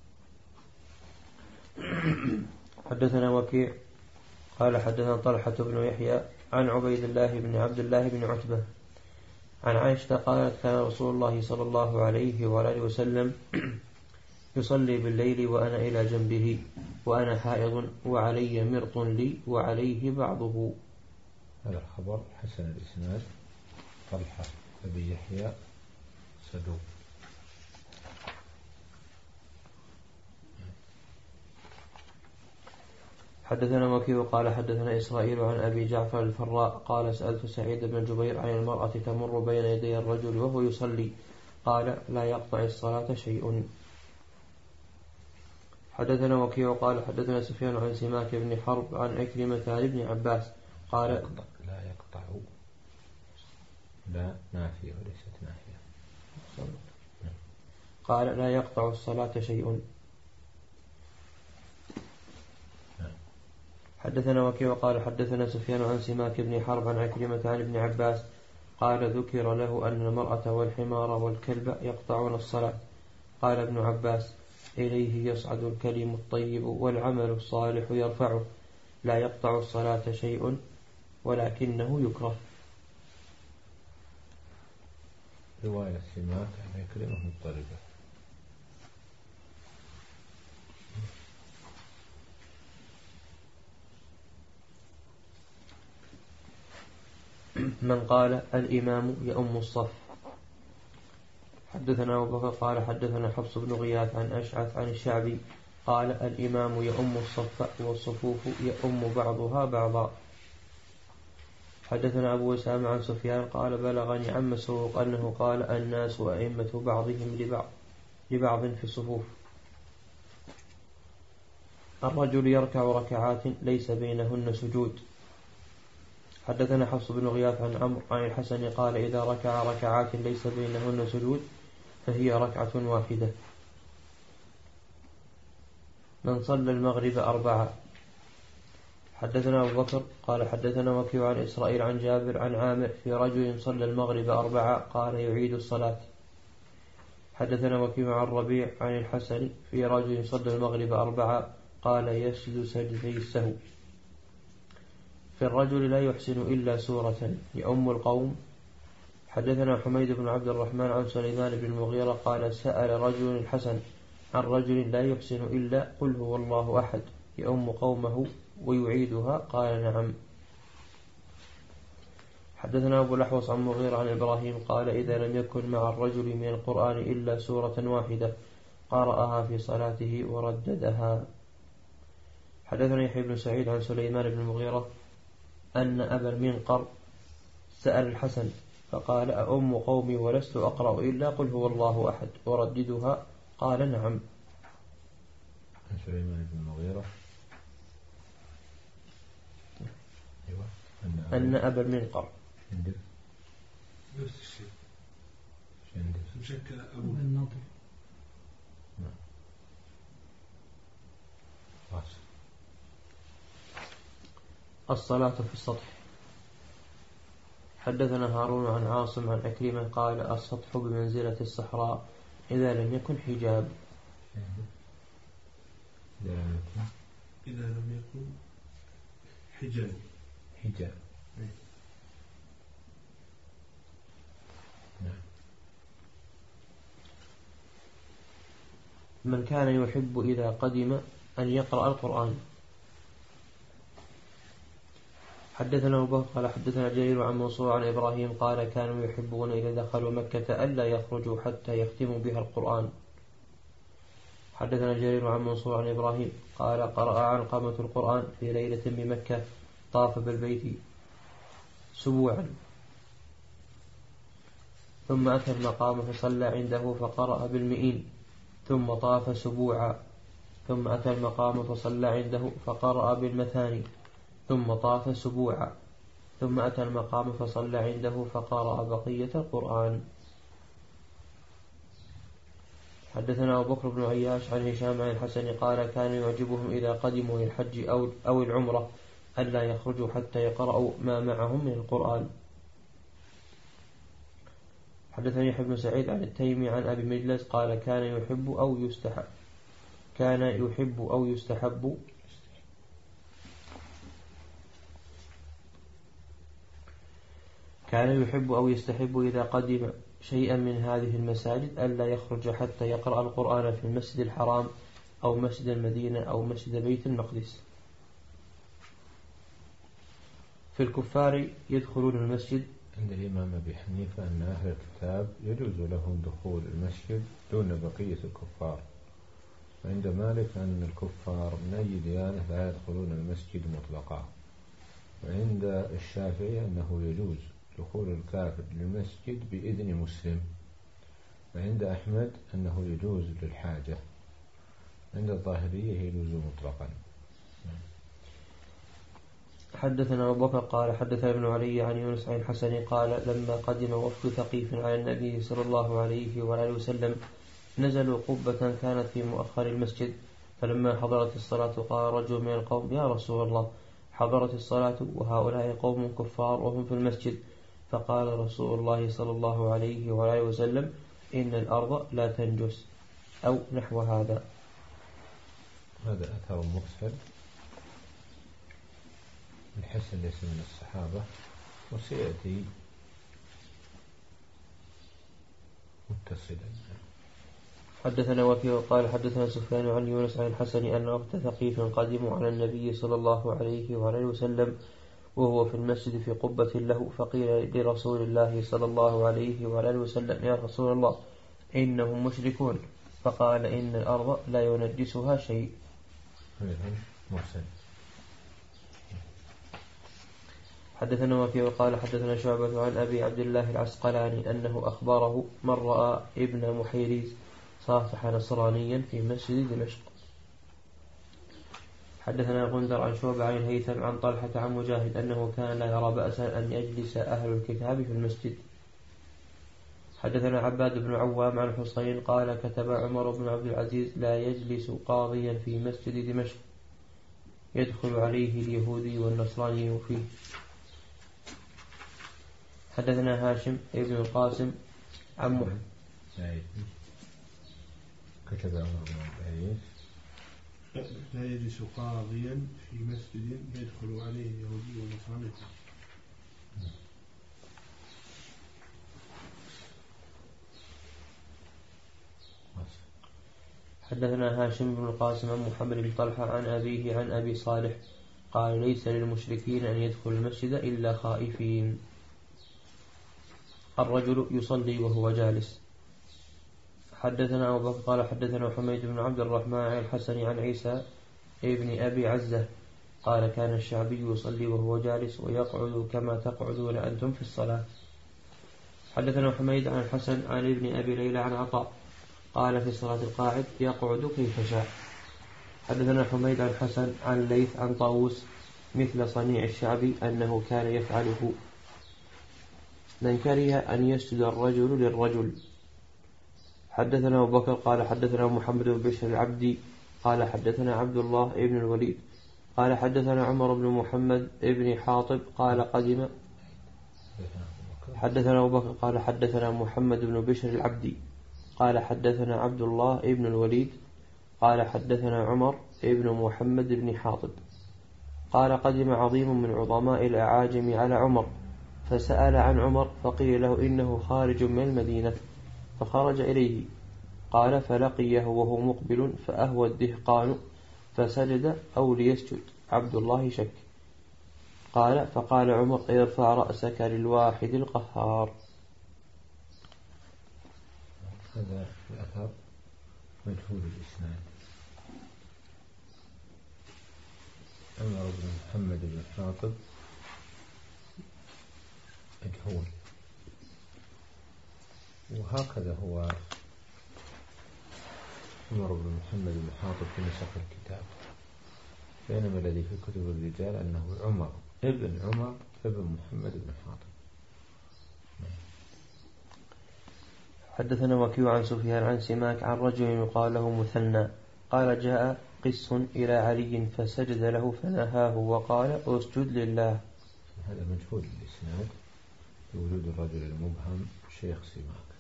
حدثنا وكيع قال حدثنا طلحة بن يحيى عن عبيد الله بن عبد الله بن عتبة عن عائشة قالت كان رسول الله صلى الله عليه وآله وسلم يصلي بالليل وأنا إلى جنبه وأنا حائض وعلي مرط لي وعليه بعضه. هذا الخبر حسن الإسناد. طلحة أبي يحيى صدوق. حدثنا وكيع قال حدثنا إسرائيل عن أبي جعفر الفراء قال سألت سعيد بن جبير عن المرأة تمر بين يدي الرجل وهو يصلي قال لا يقطع الصلاة شيء. حدثنا وكيع قال حدثنا سفيان عن سماك بن حرب عن عكرمة عن ابن عباس قال لا يقطع لا نافية وليست نافية قال لا يقطع الصلاة شيء. حدثنا وكيع قال حدثنا سفيان عن سماك بن حرب عن عكرمة عن ابن عباس قال ذكر له أن المرأة والحمار والكلب يقطعون الصلاة قال ابن عباس إليه يصعد الكلم الطيب والعمل الصالح يرفعه لا يقطع الصلاة شيء ولكنه يكره. رواية سماك عن عكرمة مضطربة. من قال الإمام يؤم الصف. حدثنا أبو بكر قال حدثنا حفص بن غياث عن أشعث عن الشعبي قال الإمام يؤم الصف والصفوف يؤم بعضها بعضا. حدثنا أبو وسام عن سفيان قال بلغني عن مسروق أنه قال الناس أئمة بعضهم لبعض لبعض في الصفوف. الرجل يركع ركعات ليس بينهن سجود. حدثنا حفص بن غياث عن عمرو عن الحسن قال إذا ركع ركعات ليس بينهن سجود فهي ركعة واحدة. من صلى المغرب أربعة. حدثنا أبو بكر قال حدثنا وكيع عن إسرائيل عن جابر عن عامر في رجل صلى المغرب أربعة قال يعيد الصلاة. حدثنا وكيع عن ربيع عن الحسن في رجل صلى المغرب أربعة قال يسجد سجدتي السهو. في الرجل لا يحسن إلا سورة يؤم القوم. حدثنا حميد بن عبد الرحمن عن سليمان بن المغيرة قال سأل رجل الحسن عن رجل لا يحسن إلا قل هو الله أحد يؤم قومه ويعيدها قال نعم. حدثنا أبو الأحوص عن مغيرة عن إبراهيم قال إذا لم يكن مع الرجل من القرآن إلا سورة واحدة قرأها في صلاته ورددها. حدثنا يحيى بن سعيد عن سليمان بن المغيرة أن أبا المنقر سأل الحسن فقال أأم قومي ولست أقرأ إلا قل هو الله أحد ورددها؟ قال نعم. عن سليمان بن المغيرة أيوة. أن أبا المنقر عندك نفس الشيء عندك مشكل أبو النضر. الصلاة في السطح. حدثنا هارون عن عاصم عن أكرمة قال السطح بمنزلة الصحراء إذا لم يكن حجاب. إذا لم يكن حجاب حجاب. من كان يحب إذا قدم أن يقرأ القرآن. حدثنا أبو بكر قال حدثنا جرير عن منصور عن إبراهيم قال كانوا يحبون إذا دخلوا مكة ألا يخرجوا حتى يختموا بها القرآن. حدثنا جرير عن منصور عن إبراهيم قال قرأ علقمة القرآن في ليلة بمكة طاف بالبيت سبوعا ثم أتى المقام فصلى عنده فقرأ بالمئين ثم طاف سبوعا ثم أتى المقام فصلى عنده فقرأ بالمثاني ثم طاف سبوعا ثم أتى المقام فصلى عنده فقرأ بقية القرآن. حدثنا أبو بكر بن عياش عن هشام عن الحسن قال كان يعجبهم إذا قدموا للحج أو, أو العمرة ألا يخرجوا حتى يقرأوا ما معهم من القرآن. حدثني يحيى بن سعيد عن التيمي عن أبي مجلس قال كان يحب أو يستحب كان يحب أو يستحب كان يحب أو يستحب إذا قدم شيئا من هذه المساجد ألا يخرج حتى يقرأ القرآن في المسجد الحرام أو مسجد المدينة أو مسجد بيت المقدس. في الكفار يدخلون المسجد. عند الإمام أبي حنيفة أن أهل الكتاب يجوز لهم دخول المسجد دون بقية الكفار، وعند مالك أن الكفار من أي ديانة لا يدخلون المسجد مطلقا، وعند الشافعي أنه يجوز دخول الكافر للمسجد بإذن مسلم، وعند أحمد أنه يجوز للحاجة، عند الظاهرية يجوز مطلقا. حدثنا أبو بكر قال حدثنا ابن علي عن يونس عن الحسن قال لما قدم وفد ثقيف على النبي صلى الله عليه وآله وسلم نزلوا قبة كانت في مؤخر المسجد، فلما حضرت الصلاة قال رجل من القوم يا رسول الله حضرت الصلاة وهؤلاء قوم كفار وهم في المسجد، فقال رسول الله صلى الله عليه وآله وسلم إن الأرض لا تنجس أو نحو هذا. هذا أثر مرسل، الحسن ليس من الصحابة، وسيأتي متصلا. حدثنا وكيع قال حدثنا سفيان عن يونس عن الحسن أن وقت ثقيف قدموا على النبي صلى الله عليه وآله وسلم وهو في المسجد في قبة له، فقيل لرسول الله صلى الله عليه وآله وسلم يا رسول الله إنهم مشركون، فقال إن الأرض لا ينجسها شيء. مرسل. حدثنا وكيع قال حدثنا شعبة عن أبي عبد الله العسقلاني أنه أخبره من رأى ابن محيريز صافح نصرانيا في مسجد دمشق. حدثنا غندر عن شعبة عن الهيثم عن طلحة عن مجاهد أنه كان لا يرى بأسا أن يجلس أهل الكتاب في المسجد. حدثنا عباد بن عوام عن حسين قال كتب عمر بن عبد العزيز لا يجلس قاضيا في مسجد دمشق يدخل عليه اليهودي والنصراني فيه. حدثنا هاشم ابن القاسم عن محمد كتب عمر بن عبد العزيز لا يجلس قاضيا في مسجد يدخل عليه اليهودي والنصراني. حدثنا هاشم بن القاسم عن محمد بن طلحة عن أبيه عن أبي صالح قال ليس للمشركين أن يدخل المسجد إلا خائفين. الرجل يصلي وهو جالس. حدثنا أبو بكر قال حدثنا حميد بن عبد الرحمن عن الحسن عن عيسى ابن أبي عزة قال كان الشعبي يصلي وهو جالس ويقعد كما تقعدون أنتم في الصلاة. حدثنا حميد عن الحسن عن ابن أبي ليلى عن عطاء قال في صلاة القاعد يقعد كيف شاء. حدثنا حميد عن الحسن عن الليث عن طاووس مثل صنيع الشعبي أنه كان يفعله من كره أن يسجد الرجل للرجل. حدثنا أبو بكر قال حدثنا محمد بن بشر العبدي قال حدثنا عبد الله بن الوليد قال حدثنا عمر بن محمد بن حاطب قال قدم. حدثنا أبو بكر قال حدثنا محمد بن بشر العبدي قال حدثنا عبد الله بن الوليد قال حدثنا عمر بن محمد بن حاطب قال قدم عظيم من عظماء الأعاجم على عمر فسأل عن عمر فقيل له إنه خارج من المدينة فخرج إليه قال فلقيه وهو مقبل فأهوى الدهقان فسجد أو ليسجد عبد الله شك. قال فقال عمر ارفع رأسك للواحد القهار. هذا الأثر مجهول الإسناد. عمر بن محمد بن حاطب مجهول، وهكذا هو عمر بن محمد بن حاطب في نسخ الكتاب، بينما الذي في كتب الرجال أنه عمر ابن عمر ابن محمد بن حاطب. حدثنا وكيع عن سفيان عن سماك عن رجل يقال له مثنى قال جاء قس إلى علي فسجد له فنهاه وقال اسجد لله. هذا مجهول الإسناد بوجود الرجل المبهم شيخ سماك.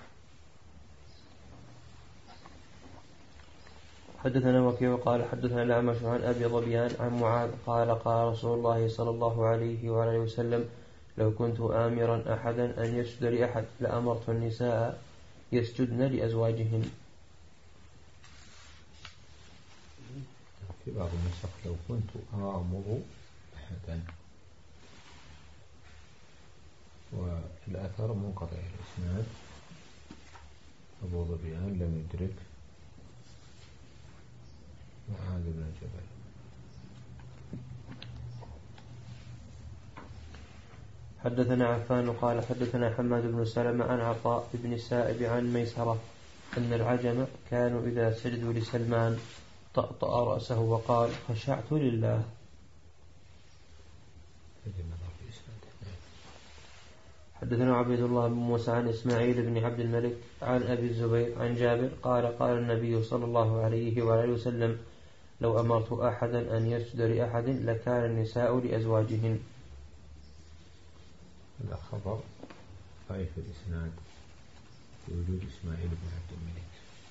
حدثنا وكيع قال حدثنا الأعمش عن أبي ظبيان عن معاذ قال قال رسول الله صلى الله عليه وآله وسلم لو كنت آمرا أحدا أن يسجد لأحد لأمرت النساء يسجدن لأزواجهن. في بعض النسخ لو كنت آمر أحدا، والأثر منقطع الإسناد. أبو ظبيان لم يدرك معاذ بن جبل. حدثنا عفان قال حدثنا حماد بن سلمة عن عطاء بن السائب عن ميسرة أن العجم كانوا إذا سجدوا لسلمان طأطأ رأسه وقال خشعت لله. حدثنا عبد الله بن موسى عن إسماعيل بن عبد الملك عن أبي الزبير عن جابر قال قال النبي صلى الله عليه وآله وسلم لو أمرت أحدا أن يسجد لأحد لكان النساء لأزواجهن. هذا خبر ضعيف الإسناد بوجود إسماعيل بن عبد الملك.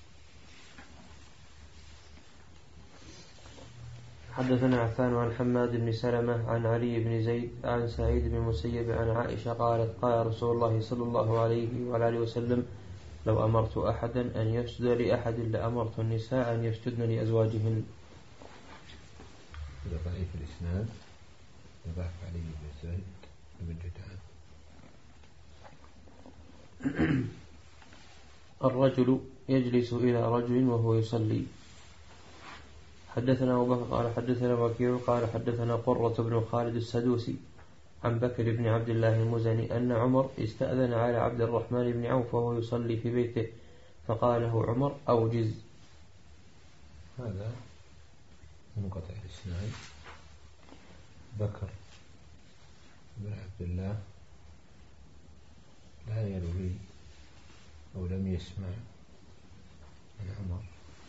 حدثنا عفان عن حماد بن سلمة عن علي بن زيد عن سعيد بن مسيب عن عائشة قالت قال رسول الله صلى الله عليه وآله وسلم لو أمرت أحدا أن يسجد لأحد لأمرت النساء أن يسجدن لأزواجهن. هذا ضعيف الإسناد يضعف علي بن زيد بن جدعان. الرجل يجلس إلى رجل وهو يصلي. حدثنا أبو بكر قال حدثنا وكيع قال حدثنا قرة بن خالد السدوسي عن بكر بن عبد الله المزني أن عمر استأذن على عبد الرحمن بن عوف وهو يصلي في بيته فقال له عمر أوجز. هذا منقطع الإسناد. بكر بن عبد الله لا يروي أو لم يسمع من عمر.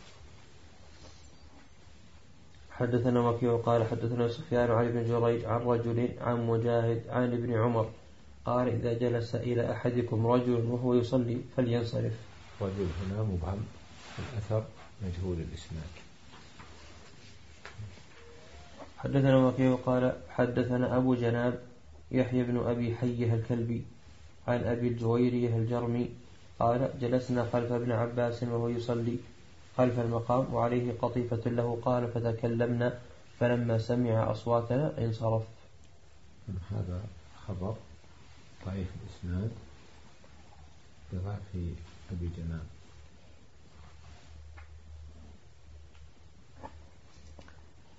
حدثنا وكيع قال حدثنا سفيان عن ابن جريج عن رجل عن مجاهد عن ابن عمر قال إذا جلس إلى أحدكم رجل وهو يصلي فلينصرف. رجل هنا مبهم، الأثر مجهول الإسناد. حدثنا وكيع قال حدثنا أبو جناب يحيى بن أبي حيه الكلبي عن أبي الجويرية الجرمي قال جلسنا خلف ابن عباس وهو يصلي خلف المقام وعليه قطيفة له قال فتكلمنا فلما سمع أصواتنا انصرف. هذا خبر ضعيف الإسناد بضعف أبي جناب.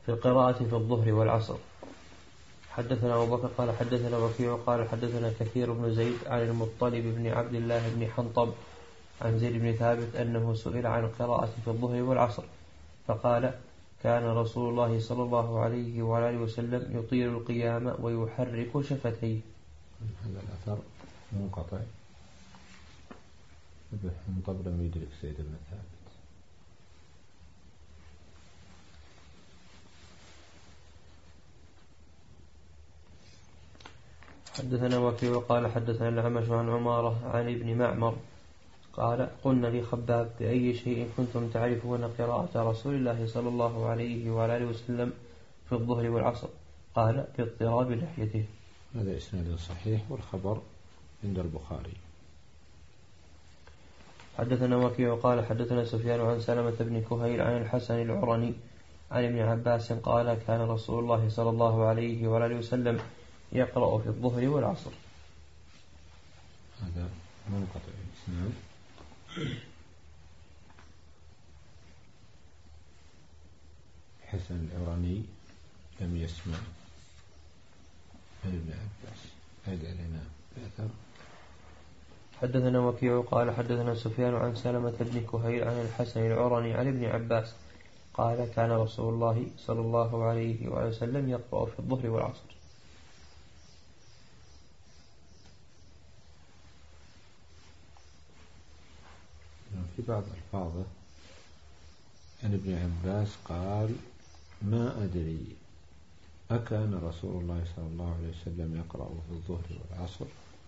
في القراءة في الظهر والعصر. حدثنا أبو بكر قال حدثنا وكيع قال حدثنا كثير بن زيد عن المطلب بن عبد الله بن حنطب عن زيد بن ثابت أنه سئل عن القراءة في الظهر والعصر فقال كان رسول الله صلى الله عليه وآله وسلم يطيل القيام ويحرك شفتيه. هذا الأثر منقطع. ابن حنطب لم يدرك زيد بن ثابت. حدثنا وكيع قال حدثنا الأعمش عن عمارة عن ابن معمر قال قلنا لخباب بأي شيء كنتم تعرفون قراءة رسول الله صلى الله عليه وآله وسلم في الظهر والعصر؟ قال باضطراب لحيته. هذا إسناد صحيح والخبر عند البخاري. حدثنا وكيع قال حدثنا سفيان عن سلمة بن كهيل عن الحسن العرني عن ابن عباس قال كان رسول الله صلى الله عليه وآله وسلم يقرأ في الظهر والعصر. هذا منقطع الإسناد. حسن العرني لم يسمع ابن عباس. هذا لنا الأثر. حدثنا وكيع قال حدثنا سفيان عن سلمة بن كهيل عن الحسن العرني عن ابن عباس قال كان رسول الله صلى الله عليه وسلم يقرأ في الظهر والعصر. في بعض ألفاظه عن ابن عباس قال ما أدري أكان رسول الله صلى الله عليه وسلم يقرأ في الظهر والعصر.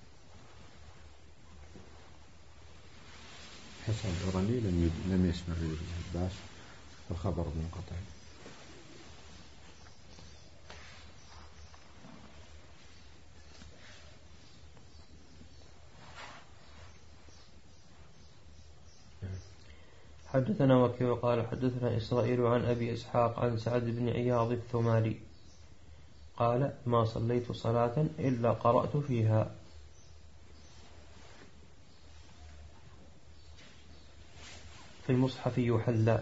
حسن العرني لم لم يسمع ابن عباس والخبر منقطع. حدثنا وكيع قال حدثنا إسرائيل عن أبي إسحاق عن سعد بن عياض الثمالي قال ما صليت صلاة إلا قرأت فيها. في المصحف يحلى.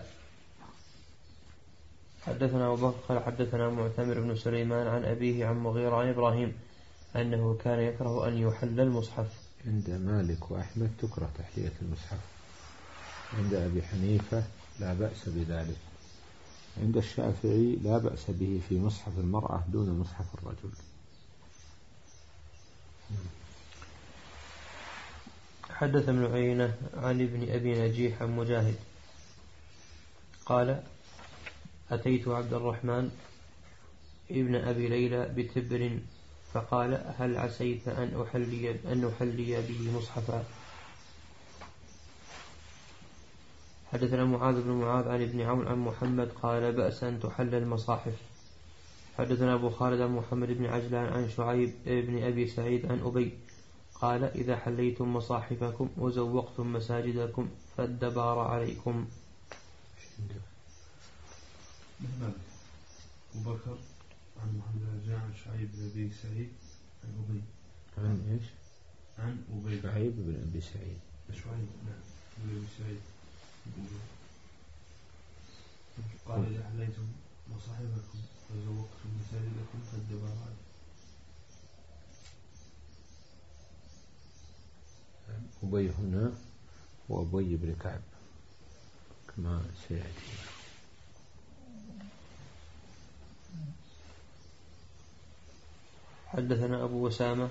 حدثنا أبو بكر قال حدثنا معتمر بن سليمان عن أبيه عن مغيرة عن إبراهيم أنه كان يكره أن يحل المصحف. عند مالك وأحمد تكره تحلية المصحف. عند أبي حنيفة لا بأس بذلك. عند الشافعي لا بأس به في مصحف المرأة دون مصحف الرجل. حدث ابن عيينة عن ابن أبي نجيح عن مجاهد قال أتيت عبد الرحمن ابن أبي ليلى بتبر فقال هل عسيت أن أحلي, أن أحلي به مصحفا؟ حدثنا معاذ بن معاذ عن ابن عون عن محمد قال بأس أن تحل المصاحف. حدثنا أبو خالد عن محمد بن عجلان عن شعيب بن أبي سعيد عن أبي قال إذا حليتم مصاحفكم وزوقتم مساجدكم فالدبار عليكم. أبو بكر عن محمد بن عن شعيب بن أبي سعيد عن أبي. عن إيش؟ عن أبي. شعيب بن أبي سعيد. شعيب نعم بن أبي سعيد. قال إذا حليتم مصاحفكم وزوقتم مساجدكم فالدبار عليكم. أبي هنا وأبي بن كعب كما سيأتي. حدثنا أبو وسامة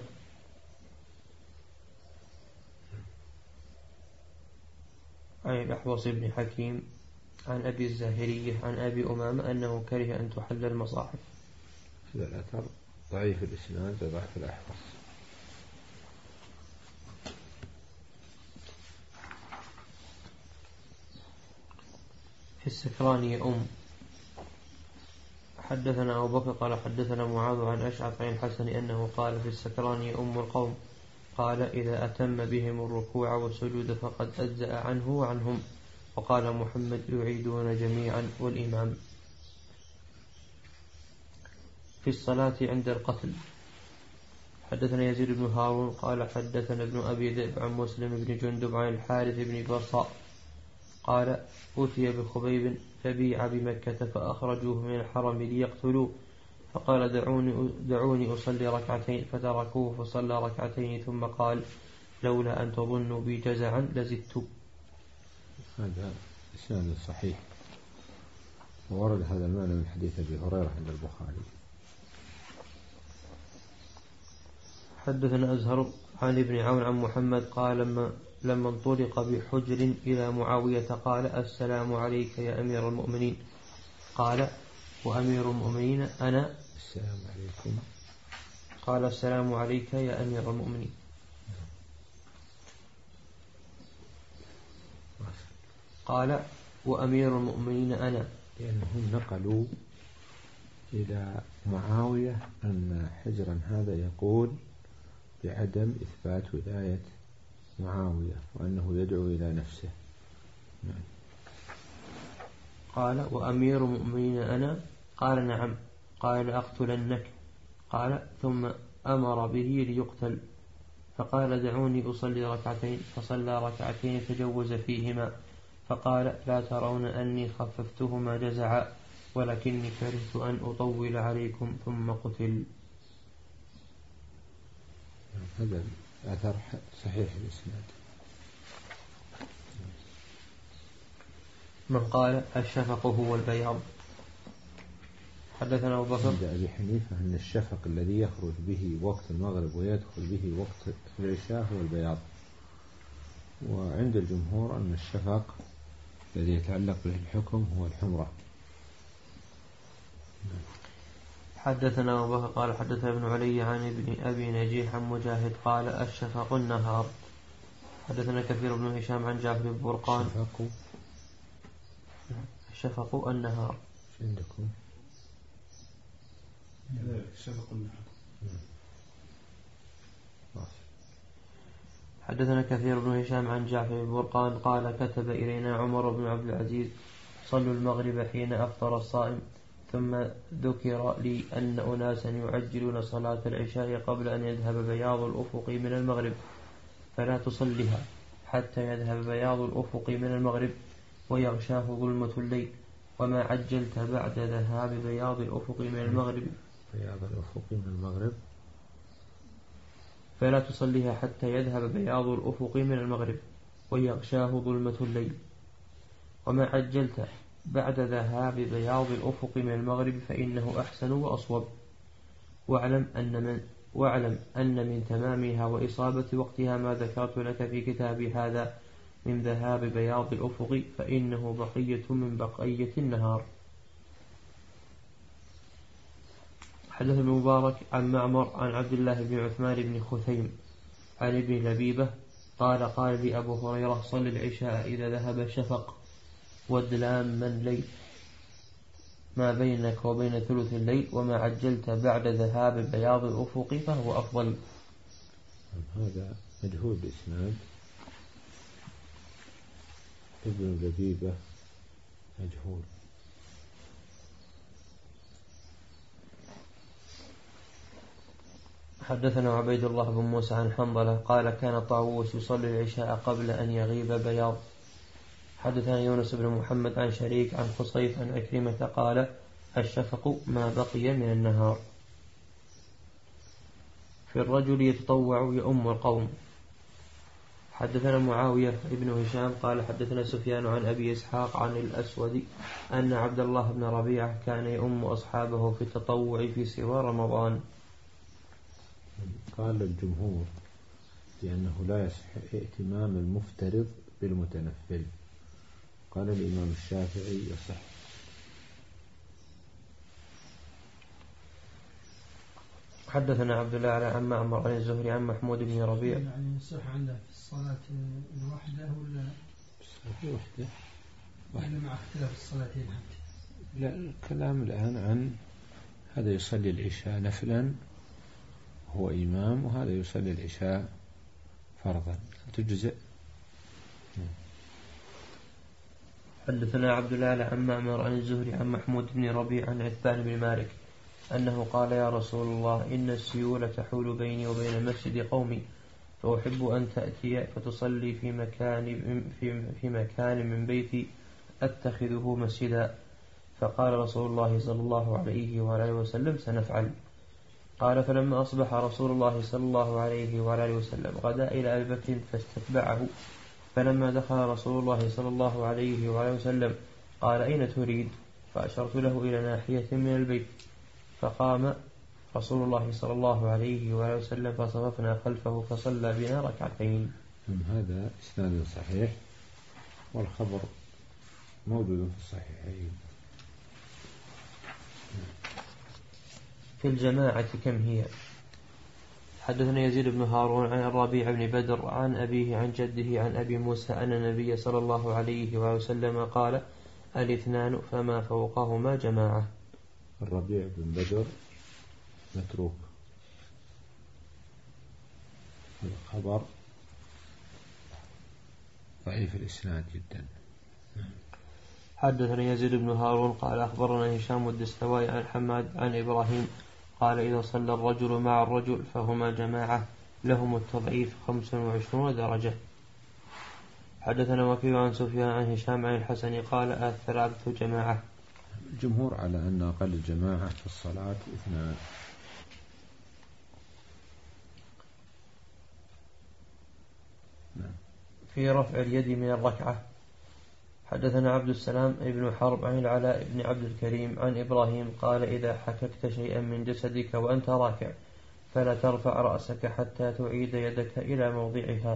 عن الأحوص بن حكيم عن أبي الزاهرية عن أبي أمامة أنه كره أن تحل المصاحف. هذا الأثر ضعيف الإسناد وضعف الأحوص. في السكران أم. حدثنا أبو بكر قال حدثنا معاذ عن أشعث عن الحسن أنه قال في السكران أم القوم قال إذا أتم بهم الركوع والسجود فقد أجزأ عنه وعنهم. وقال محمد يعيدون جميعا والإمام. في الصلاة عند القتل. حدثنا يزيد بن هارون قال حدثنا ابن أبي ذئب عن مسلم بن جندب عن الحارث بن برصاء قال أتي بخبيب فبيع بمكة فأخرجوه من الحرم ليقتلوه، فقال دعوني, دعوني أصلي ركعتين، فتركوه فصلى ركعتين ثم قال لولا أن تظنوا بي جزعا لزدت. هذا إسناد صحيح، وورد هذا المعنى من حديث أبي هريرة عند البخاري. حدثنا أزهر عن ابن عون عن محمد قال لما, لما انطلق بحجر إلى معاوية قال السلام عليك يا أمير المؤمنين، قال وأمير المؤمنين أنا. السلام عليكم. قال السلام عليك يا أمير المؤمنين. قال وأمير المؤمنين أنا، لأنهم نقلوا إلى معاوية أن حجرا هذا يقول بعدم إثبات ولاية معاوية وأنه يدعو إلى نفسه. نعم. قال وأمير المؤمنين أنا، قال نعم، قال لأقتلنك، قال ثم أمر به ليقتل، فقال دعوني أصلي ركعتين، فصلى ركعتين تجوز فيهما، فقال لا ترون أني خففتهما جزعا ولكني كرهت أن أطول عليكم، ثم قتل. هذا الأثر صحيح الإسناد. من قال الشفق هو البياض. حدثنا أبو بكر عند أبي حنيفة أن الشفق الذي يخرج به وقت المغرب ويدخل به وقت العشاء هو البياض، وعند الجمهور أن الشفق الذي يتعلق به الحكم هو الحمرة. حدثنا أبو بكر قال حدثنا ابن علي عن ابن أبي نجيح عن مجاهد قال الشفق النهار. حدثنا كثير بن هشام عن جعفر بن برقان. الشفق الشفق النهار عندكم الشفق النهار. حدثنا كثير بن هشام عن جعفر بن برقان قال كتب إلينا عمر بن عبد العزيز صلوا المغرب حين أفطر الصائم، ثم ذكر لي أن أناسا يعجلون صلاة العشاء قبل أن يذهب بياض الأفق من المغرب، فلا تصلها حتى يذهب بياض الأفق من المغرب ويغشاه ظلمة الليل، وما عجلت بعد ذهاب بياض الأفق من المغرب بياض الأفق من المغرب فلا تصليها حتى يذهب بياض الأفق من المغرب ويغشاه ظلمة الليل، وما عجلت بعد ذهاب بياض الأفق من المغرب فإنه أحسن وأصوب، واعلم أن من واعلم أن من تمامها وإصابة وقتها ما ذكرت لك في كتابي هذا من ذهاب بياض الأفق، فإنه بقية من بقية النهار. حدث ابن مبارك عن معمر عن عبد الله بن عثمان بن خثيم عن ابن لبيبة قال قال لي أبو هريرة صل العشاء إذا ذهب الشفق والدلام من ليل ما بينك وبين ثلث الليل، وما عجلت بعد ذهاب بياض الأفق فهو أفضل. هذا مجهول الإسناد. ابن لبيبة مجهول. حدثنا عبيد الله بن موسى عن حنظلة قال كان طاووس يصلي العشاء قبل أن يغيب بياض. حدثنا يونس بن محمد عن شريك عن خصيف عن عكرمة قال الشفق ما بقي من النهار. في الرجل يتطوع يؤم القوم. حدثنا معاوية ابن هشام قال حدثنا سفيان عن أبي إسحاق عن الأسود أن عبد الله بن ربيعة كان يؤم أصحابه في التطوع في سوى رمضان. قال الجمهور لأنه لا يصح ائتمام المفترض بالمتنفل. قال الإمام الشافعي يصح. حدثنا عبد الله عن معمر عن الزهري عن محمود بن ربيع. يعني يصح عنده في الصلاة الوحدة ولا الصلاة الوحدة ولا مع اختلاف الصلاتين حتى؟ لا، الكلام الآن عن هذا يصلي العشاء نفلا هو إمام، وهذا يصلي العشاء فرضا تجزئ. حدثنا عبد الله عن معمر عن الزهري عن محمود بن ربيع عن عثمان بن مالك أنه قال يا رسول الله إن السيول تحول بيني وبين مسجد قومي، فأحب أن تأتي فتصلي في مكان في, في مكان من بيتي أتخذه مسجدا؟ فقال رسول الله صلى الله عليه وآله وسلم سنفعل. قال فلما أصبح رسول الله صلى الله عليه وآله وسلم غدا إلى أبي بكر فاستتبعه، فلما دخل رسول الله صلى الله عليه وآله وسلم قال أين تريد؟ فأشرت له إلى ناحية من البيت، فقام رسول الله صلى الله عليه وآله وسلم فصففنا خلفه فصلى بنا ركعتين. هذا إسناد صحيح والخبر موجود في الصحيحين. في الجماعة كم هي؟ حدثنا يزيد بن هارون عن الربيع بن بدر عن أبيه عن جده عن أبي موسى أن النبي صلى الله عليه وسلم قال الاثنان فما فوقهما جماعة. الربيع بن بدر متروك، الخبر ضعيف الإسناد جدا. حدثنا يزيد بن هارون قال أخبرنا هشام الدستوائي عن حماد عن إبراهيم قال إذا صلى الرجل مع الرجل فهما جماعة لهم التضعيف خمس وعشرون درجة. حدثنا وكيع عن سفيان عن هشام عن الحسن قال الثلاثة جماعة. الجمهور على أن أقل الجماعة في الصلاة اثنان. في رفع اليد من الركعة. حدثنا عبد السلام ابن حرب عن العلاء بن عبد الكريم عن إبراهيم قال إذا حككت شيئا من جسدك وأنت راكع فلا ترفع رأسك حتى تعيد يدك إلى موضعها.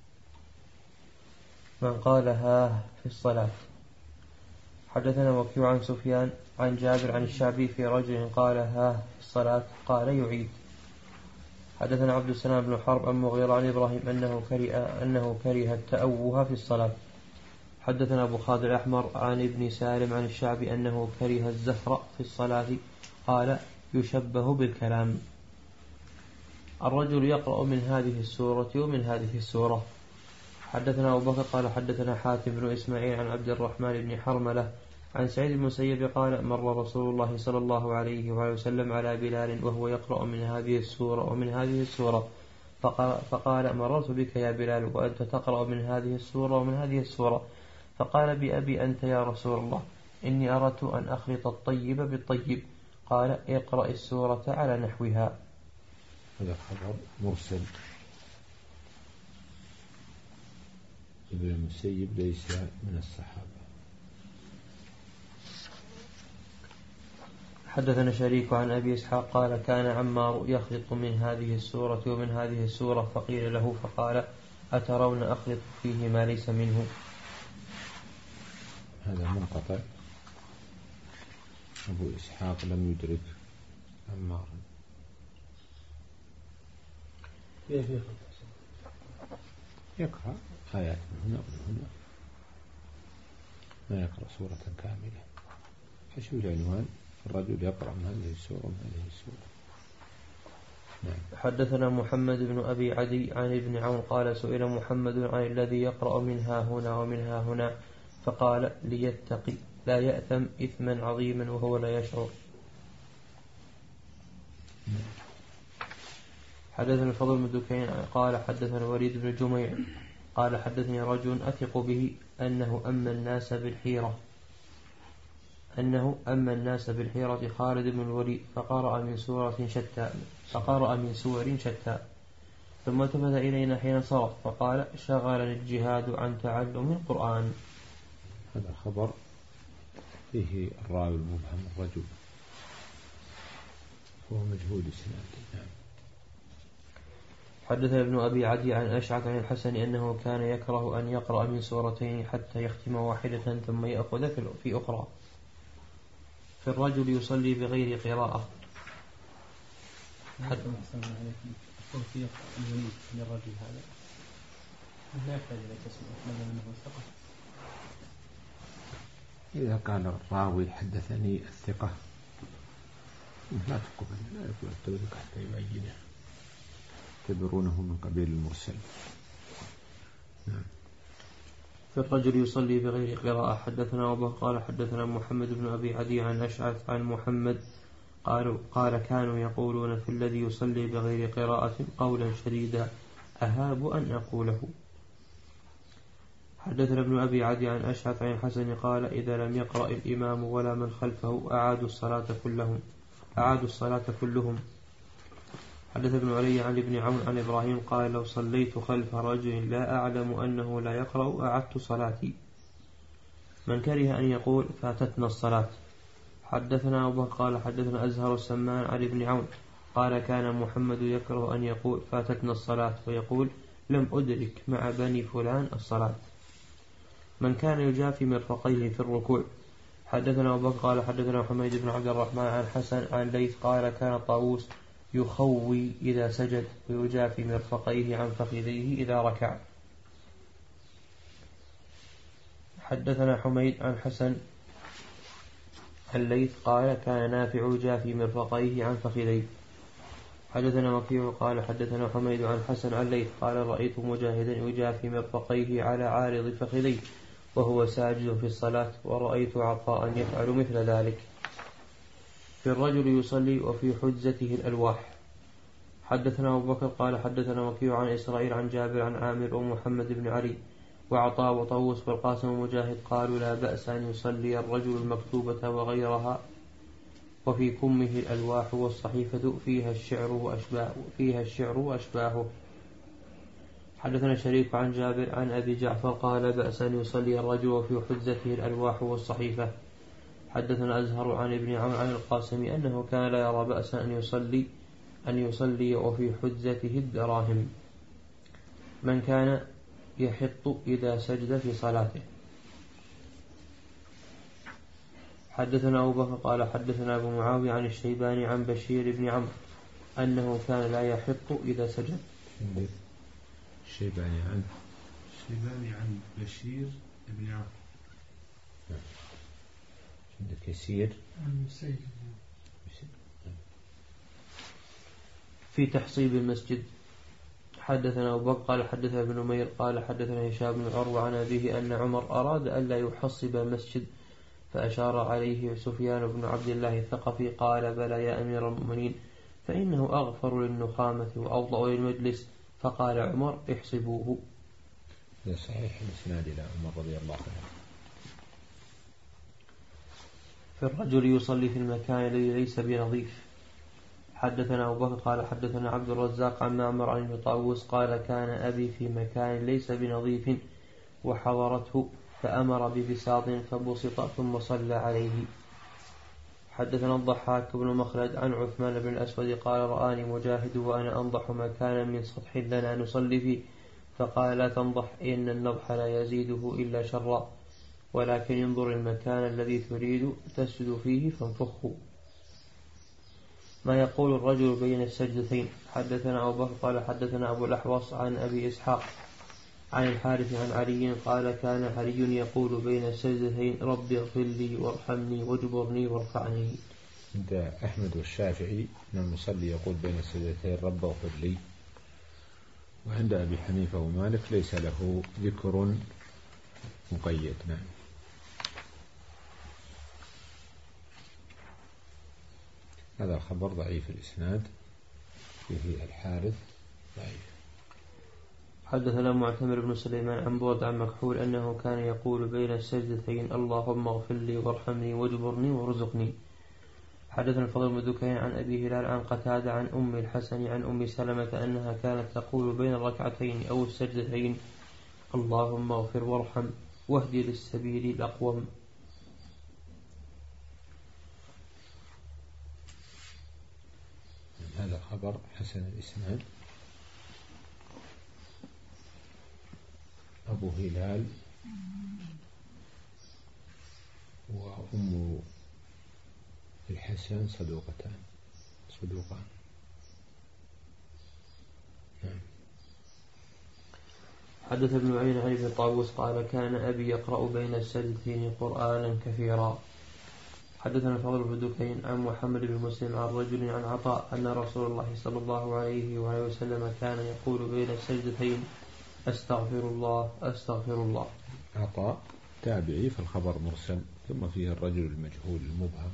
من قالها في الصلاة. حدثنا وكيع عن سفيان عن جابر عن الشعبي في رجل قالها في الصلاة قال يعيد. حدثنا عبد السلام بن حرب عن مغيرة عن إبراهيم أنه كره, أنه كره التأوه في الصلاة. حدثنا أبو خالد الأحمر عن ابن سالم عن الشعبي أنه كره الزفر في الصلاة قال يشبه بالكلام. الرجل يقرأ من هذه السورة ومن هذه السورة. حدثنا أبو بكر قال حدثنا حاتم بن إسماعيل عن عبد الرحمن بن حرملة عن سعيد بن المسيب قال مر رسول الله صلى الله عليه وسلم على بلال وهو يقرأ من هذه السورة ومن هذه السورة فقال, فقال مررت بك يا بلال وأنت تقرأ من هذه السورة ومن هذه السورة. فقال بأبي أنت يا رسول الله إني أردت أن أخلط الطيب بالطيب. قال اقرأ السورة على نحوها. هذا خبر مرسل. ابن المسيب ليس من الصحابة. حدثنا شريك عن أبي إسحاق قال كان عمار يخلط من هذه السورة ومن هذه السورة فقيل له فقال أترون أخلط فيه ما ليس منه. هذا منقطع. أبو إسحاق لم يدرك عمار. يقرأ آيات من هنا ومن هنا ما يقرأ سورة كاملة. فشو العنوان؟ الرجل يقرأ من هذه السورة ومن هذه السورة. نعم. حدثنا محمد بن أبي عدي عن ابن عون قال سئل محمد عن الذي يقرأ منها هنا ومنها هنا فقال ليتقي لا يأثم إثما عظيما وهو لا يشعر. حدثنا الفضل بن دكين قال حدثنا الوليد بن جميع قال حدثني رجل أثق به أنه أما الناس بالحيرة أنه أما الناس بالحيرة خالد بن الوليد فقرأ من سورة شتى فقرأ من سور شتى ثم التفت إلينا حين صرف فقال شغلني الجهاد عن تعلم القرآن. هذا خبر فيه الراوي المبهم الرجل هو مجهول السنة. نعم. حدثنا ابن أبي عدي عن أشعث عن الحسن أنه كان يكره أن يقرأ من سورتين حتى يختم واحدة ثم يأخذ في أخرى. في الرجل يصلي بغير قراءة. حتى التوفيق الجميل للرجل هذا لا يحتاج إلى تسمية ماذا منه الثقة. إذا قال الراوي حدثني الثقة لا تقبل لا يقبل التوثيق حتى يبينه يعتبرونه من قبيل المرسل. نعم. في الرجل يصلي بغير قراءة. حدثنا أبو قال حدثنا محمد بن أبي عدي عن أشعث عن محمد قالوا قال كانوا يقولون في الذي يصلي بغير قراءة قولا شديدا أهاب أن أقوله. حدثنا ابن أبي عدي عن أشعث عن الحسن قال إذا لم يقرأ الإمام ولا من خلفه أعادوا الصلاة كلهم أعادوا الصلاة كلهم. حدث ابن علي عن ابن عون عن إبراهيم قال لو صليت خلف رجل لا أعلم أنه لا يقرأ أعدت صلاتي. من كره أن يقول فاتتنا الصلاة. حدثنا أبو بكر قال حدثنا أزهر السمان عن ابن عون قال كان محمد يكره أن يقول فاتتنا الصلاة ويقول لم أدرك مع بني فلان الصلاة. من كان يجافي مرفقيه في الركوع. حدثنا أبو بكر قال حدثنا حميد بن عبد الرحمن عن حسن عن ليث قال كان طاووس يخوي إذا سجد ويجافي مرفقيه عن فخذيه إذا ركع. حدثنا حميد عن حسن عن ليث قال كان نافع يجافي مرفقيه عن فخذيه. حدثنا وكيع قال حدثنا حميد عن حسن عن ليث قال رأيت مجاهدا يجافي مرفقيه على عارض فخذيه وهو ساجد في الصلاة ورأيت عطاء يفعل مثل ذلك. في الرجل يصلي وفي حجزته الألواح. حدثنا أبو بكر قال حدثنا وكيع عن إسرائيل عن جابر عن عامر ومحمد بن علي وعطاء وطوس والقاسم ومجاهد قالوا لا بأس أن يصلي الرجل المكتوبة وغيرها وفي كمه الألواح والصحيفة فيها الشعر وأشباه فيها الشعر وأشباهه. حدثنا شريك عن جابر عن أبي جعفر قال بأس أن يصلي الرجل وفي حجزته الألواح والصحيفة. حدثنا أزهر عن ابن عون عن القاسم أنه كان لا يرى بأسا أن يصلي أن يصلي وفي حجزته الدراهم. من كان يحط إذا سجد في صلاته. حدثنا أبو بكر قال حدثنا أبو معاوية عن الشيباني عن بشير بن عمرو أنه كان لا يحط إذا سجد. الشيباني عن الشيباني عن بشير بن عمرو عندك يسير في تحصيب المسجد. حدثنا أبو بكر قال حدثنا ابن نمير قال حدثنا هشام بن عروة عن أبيه أن عمر أراد ألا يحصب المسجد فأشار عليه سفيان بن عبد الله الثقفي قال بلى يا أمير المؤمنين فإنه أغفر للنخامة وأوضأ للمجلس. فقال عمر احصبوه. هذا صحيح الإسناد إلى عمر رضي الله عنه. في الرجل يصلي في المكان الذي ليس بنظيف. حدثنا أبو بكر قال حدثنا عبد الرزاق عن معمر عن طاووس قال كان أبي في مكان ليس بنظيف وحضرته فأمر ببساط فبسط ثم صلى عليه. حدثنا الضحاك بن مخلد عن عثمان بن الأسود قال رآني مجاهد وأنا أنضح مكانا من سطح لنا نصلي فيه فقال لا تنضح إن النضح لا يزيده إلا شرا ولكن انظر المكان الذي تريد تسجد فيه فانفخه. ما يقول الرجل بين السجدتين. حدثنا أبو بكر قال حدثنا أبو الأحوص عن أبي إسحاق عن الحارث عن علي قال كان علي يقول بين السجدتين رب اغفر لي وارحمني واجبرني وارفعني. عند أحمد والشافعي أن المصلي يقول بين السجدتين رب اغفر لي. وعند أبي حنيفة ومالك ليس له ذكر مقيد. نعم. هذا الخبر ضعيف الإسناد فيه الحارث ضعيف. حدثنا معتمر بن سليمان عن برد عن مكحول أنه كان يقول بين السجدتين اللهم اغفر لي وارحمني واجبرني وارزقني. حدثنا الفضل بن دكين عن أبي هلال عن قتادة عن أم الحسن عن أم سلمة أنها كانت تقول بين الركعتين أو السجدتين اللهم اغفر وارحم واهدي للسبيل الأقوم. هذا خبر حسن الإسناد. أبو هلال وأم الحسن صدوقتان صدوقان. نعم. حدث ابن عين عن ابن طاووس قال كان أبي يقرأ بين السجدتين قرآنا كثيرا. حدثنا الفضل بن دكين عن محمد بن مسلم عن رجل عن عطاء أن رسول الله صلى الله عليه وآله وسلم كان يقول بين السجدتين أستغفر الله أستغفر الله. عطاء تابعي فالخبر مرسل ثم فيه الرجل المجهول المبهم.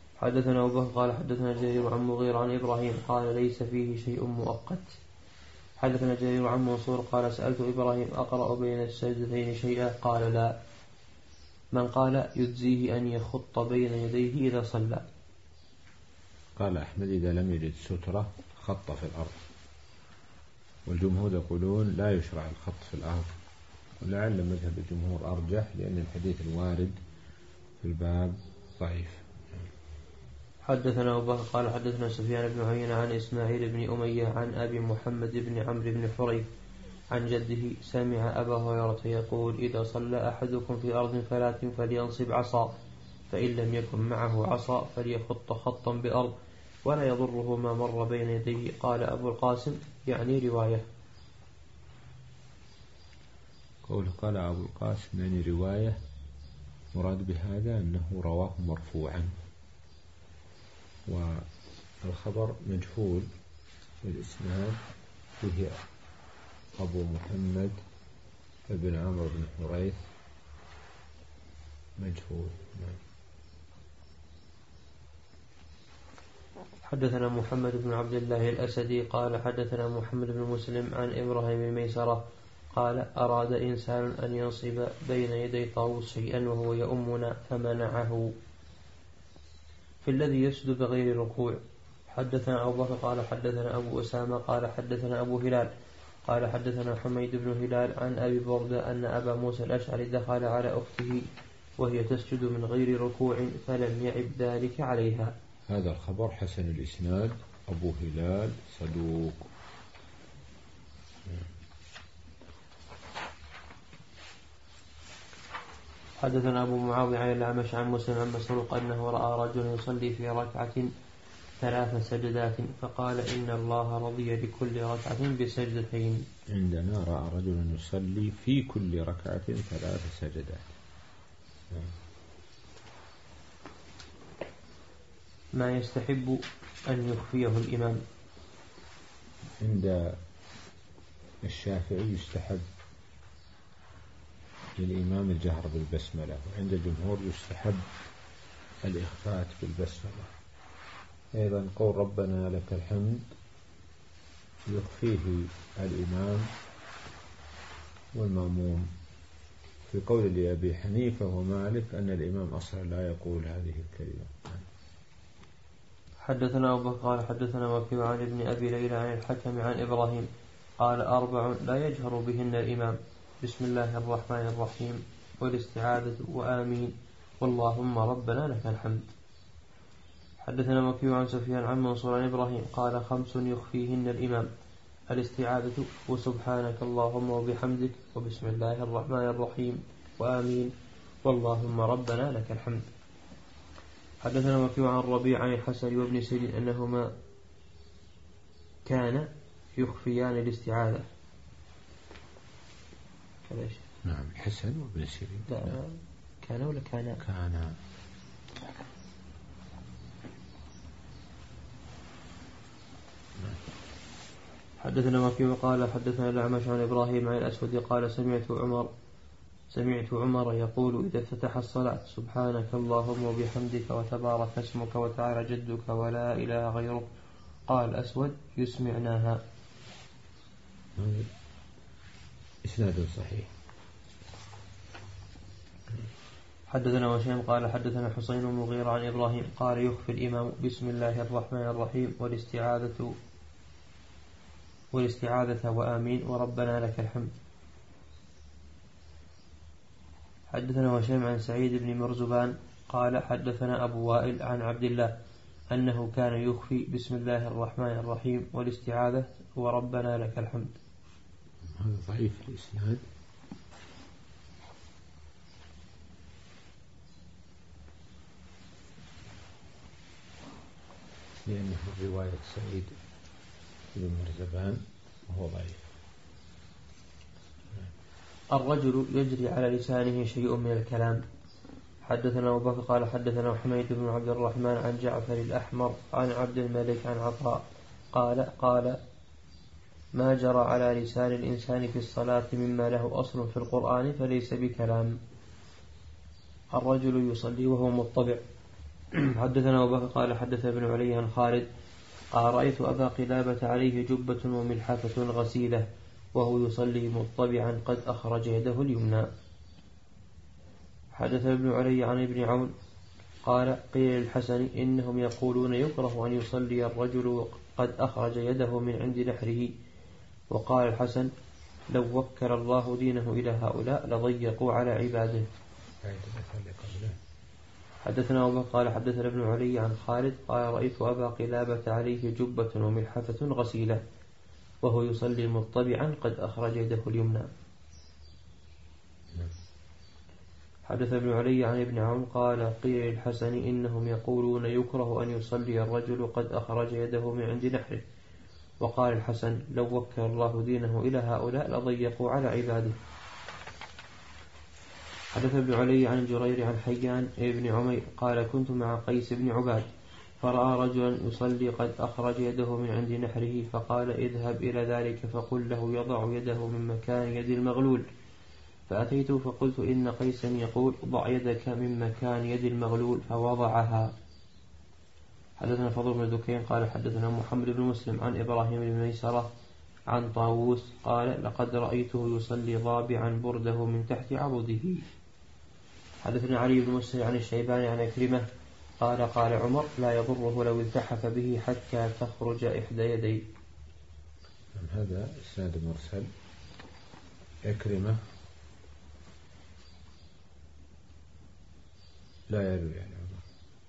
حدثنا أبو بكر قال حدثنا جرير عن مغير عن إبراهيم قال ليس فيه شيء مؤقت. حدثنا جرير عن منصور قال سألت إبراهيم أقرأ بين السجدتين شيئا قال لا. من قال يجزيه أن يخط بين يديه إذا صلى. قال أحمد إذا لم يجد سترة خط في الأرض، والجمهور يقولون لا يشرع الخط في الأرض، ولعل مذهب الجمهور أرجح لأن الحديث الوارد في الباب ضعيف. حدثنا أبو بكر قال حدثنا سفيان بن عيينة عن إسماعيل بن أمية عن أبي محمد بن عمرو بن حريث عن جده سمع أبا هريرة يقول إذا صلى أحدكم في أرض فلات فلينصب عصا، فإن لم يكن معه عصا فليخط خطا بأرض ولا يضره ما مر بين يديه. قال أبو القاسم يعني رواية. قوله قال أبو القاسم يعني رواية، مراد بهذا أنه رواه مرفوعا، والخبر مجهول بالإسناد فيه أبو محمد بن عمرو بن حريث مجهول. حدثنا محمد بن عبد الله الأسدي قال حدثنا محمد بن مسلم عن إبراهيم الميسرة قال أراد إنسان أن ينصب بين يدي طاووس شيئا وهو يؤمنا فمنعه في الذي يسجد بغير ركوع. حدثنا أبو بكر قال حدثنا أبو أسامة قال حدثنا أبو هلال قال حدثنا حميد بن هلال عن أبي بردة أن أبا موسى الأشعري دخل على أخته وهي تسجد من غير ركوع فلم يعب ذلك عليها. هذا الخبر حسن الإسناد، أبو هلال صدوق. حدثنا أبو معاوية عن الأعمش عن مسلم عن مسروق أنه رأى رجلا يصلي في ركعة ثلاث سجدات فقال إن الله رضي لكل ركعة بسجدتين. عندنا رأى رجلا يصلي في كل ركعة ثلاث سجدات. ما يستحب أن يخفيه الإمام. عند الشافعي يستحب للإمام الجهر بالبسملة، وعند الجمهور يستحب الإخفات بالبسملة. أيضا قول ربنا لك الحمد يخفيه الإمام والمأموم، في قول لأبي حنيفة ومالك أن الإمام أصلا لا يقول هذه الكلمة. حدثنا أبو بكر قال حدثنا وكيع عن ابن أبي ليلى عن الحكم عن إبراهيم قال أربع لا يجهر بهن الإمام: بسم الله الرحمن الرحيم والاستعاذة وآمين واللهم ربنا لك الحمد. حدثنا وكيع عن سفيان عن منصور عن إبراهيم قال خمس يخفيهن الإمام: الاستعاذة وسبحانك اللهم وبحمدك وبسم الله الرحمن الرحيم وآمين واللهم ربنا لك الحمد. حدثنا وكيع عن ربيع عن الحسن وابن سيرين أنهما كان يخفيان الاستعاذة. نعم الحسن وابن سيرين. لا نعم. كان ولا كان؟ كان. حدثنا وكيع قال حدثنا الأعمش عن إبراهيم عن الأسود قال سمعت عمر سمعت عمر يقول إذا افتتح الصلاة: سبحانك اللهم وبحمدك وتبارك اسمك وتعالى جدك ولا إله غيرك. قال الأسود: يسمعناها. إسناد صحيح. حدثنا وشيم قال حدثنا حسين المغيرة عن إبراهيم قال يخفي الإمام بسم الله الرحمن الرحيم والاستعاذة والاستعاذة وآمين وربنا لك الحمد. حدثنا وشيم عن سعيد بن مرزبان قال حدثنا أبو وائل عن عبد الله أنه كان يخفي بسم الله الرحمن الرحيم والاستعاذة وربنا لك الحمد. هذا ضعيف الإسناد. لأنه رواية سعيد بن مرزبان وهو ضعيف. الرجل يجري على لسانه شيء من الكلام. حدثنا أبو بكر قال حدثنا حميد بن عبد الرحمن عن جعفر الأحمر عن عبد الملك عن عطاء قال قال ما جرى على لسان الإنسان في الصلاة مما له أصل في القرآن فليس بكلام. الرجل يصلي وهو مضطبع. حدثنا أبو بكر قال حدث ابن علي عن خالد قال رأيت أبا قلابة عليه جبة وملحفة غسيلة وهو يصلي مطبعا قد أخرج يده اليمنى. حدث ابن علي عن ابن عون قال قيل للحسن إنهم يقولون يكره أن يصلي الرجل قد أخرج يده من عند نحره. وقال الحسن لو وكر الله دينه إلى هؤلاء لضيقوا على عباده. حدثنا أبو قال حدثنا ابن علي عن خالد قال رأيت أبا قلابة عليه جبة وملحفة غسيلة وهو يصلي مطبعا قد أخرج يده اليمنى. حدث ابن علي عن ابن عون قال قيل للحسن إنهم يقولون يكره أن يصلي الرجل قد أخرج يده من عند نحره. وقال الحسن لو وكر الله دينه إلى هؤلاء لضيقوا على عباده. حدث ابن علي عن جرير عن حيان ابن عمير قال كنت مع قيس بن عباد فرأى رجلا يصلي قد أخرج يده من عند نحره فقال اذهب إلى ذلك فقل له يضع يده من مكان يد المغلول. فأتيت فقلت إن قيسا يقول ضع يدك من مكان يد المغلول فوضعها. حدثنا فضل بن دكين قال حدثنا محمد بن مسلم عن إبراهيم بن ميسرة عن طاووس قال لقد رأيته يصلي ضابعا برده من تحت عضده. حدثنا علي بن مسلم عن الشيباني عن أكرمة قال قال عمر لا يضره لو التحف به حتى تخرج إحدى يديه. هذا إسناد مرسل. أكرمة لا يروي يعني عمر.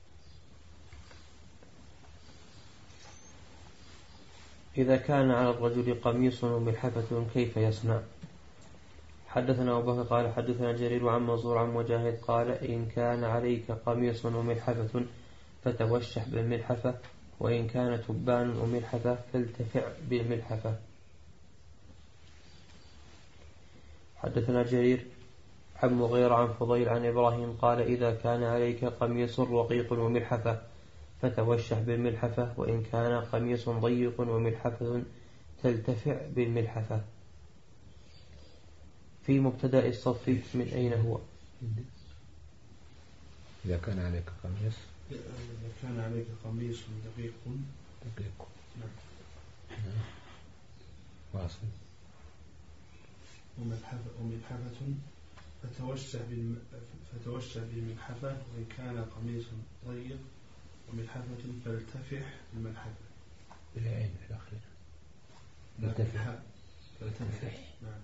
إذا كان على الرجل قميص وملحفة كيف يصنع؟ حدثنا أبو بكر قال حدثنا جرير عن منصور عن مجاهد قال إن كان عليك قميص وملحفة فتوشح بالملحفة وإن كان تبان وملحفة فالتفع بالملحفة. حدثنا جرير عن مغير عن فضيل عن إبراهيم قال إذا كان عليك قميص رقيق وملحفة فتوشح بالملحفة وإن كان قميص ضيق وملحفة تلتفع بالملحفة. في مبتدأ الصف من أين هو؟ إذا كان عليك قميص إذا كان عليك قميص دقيق دقيق نعم واصل وملحفة وملحفة فتوشح فتوشح بالملحفة وإن كان قميص ضيق وملحفة فالتفح بالملحفة بالعين في الأخير فالتفح فالتفح نعم.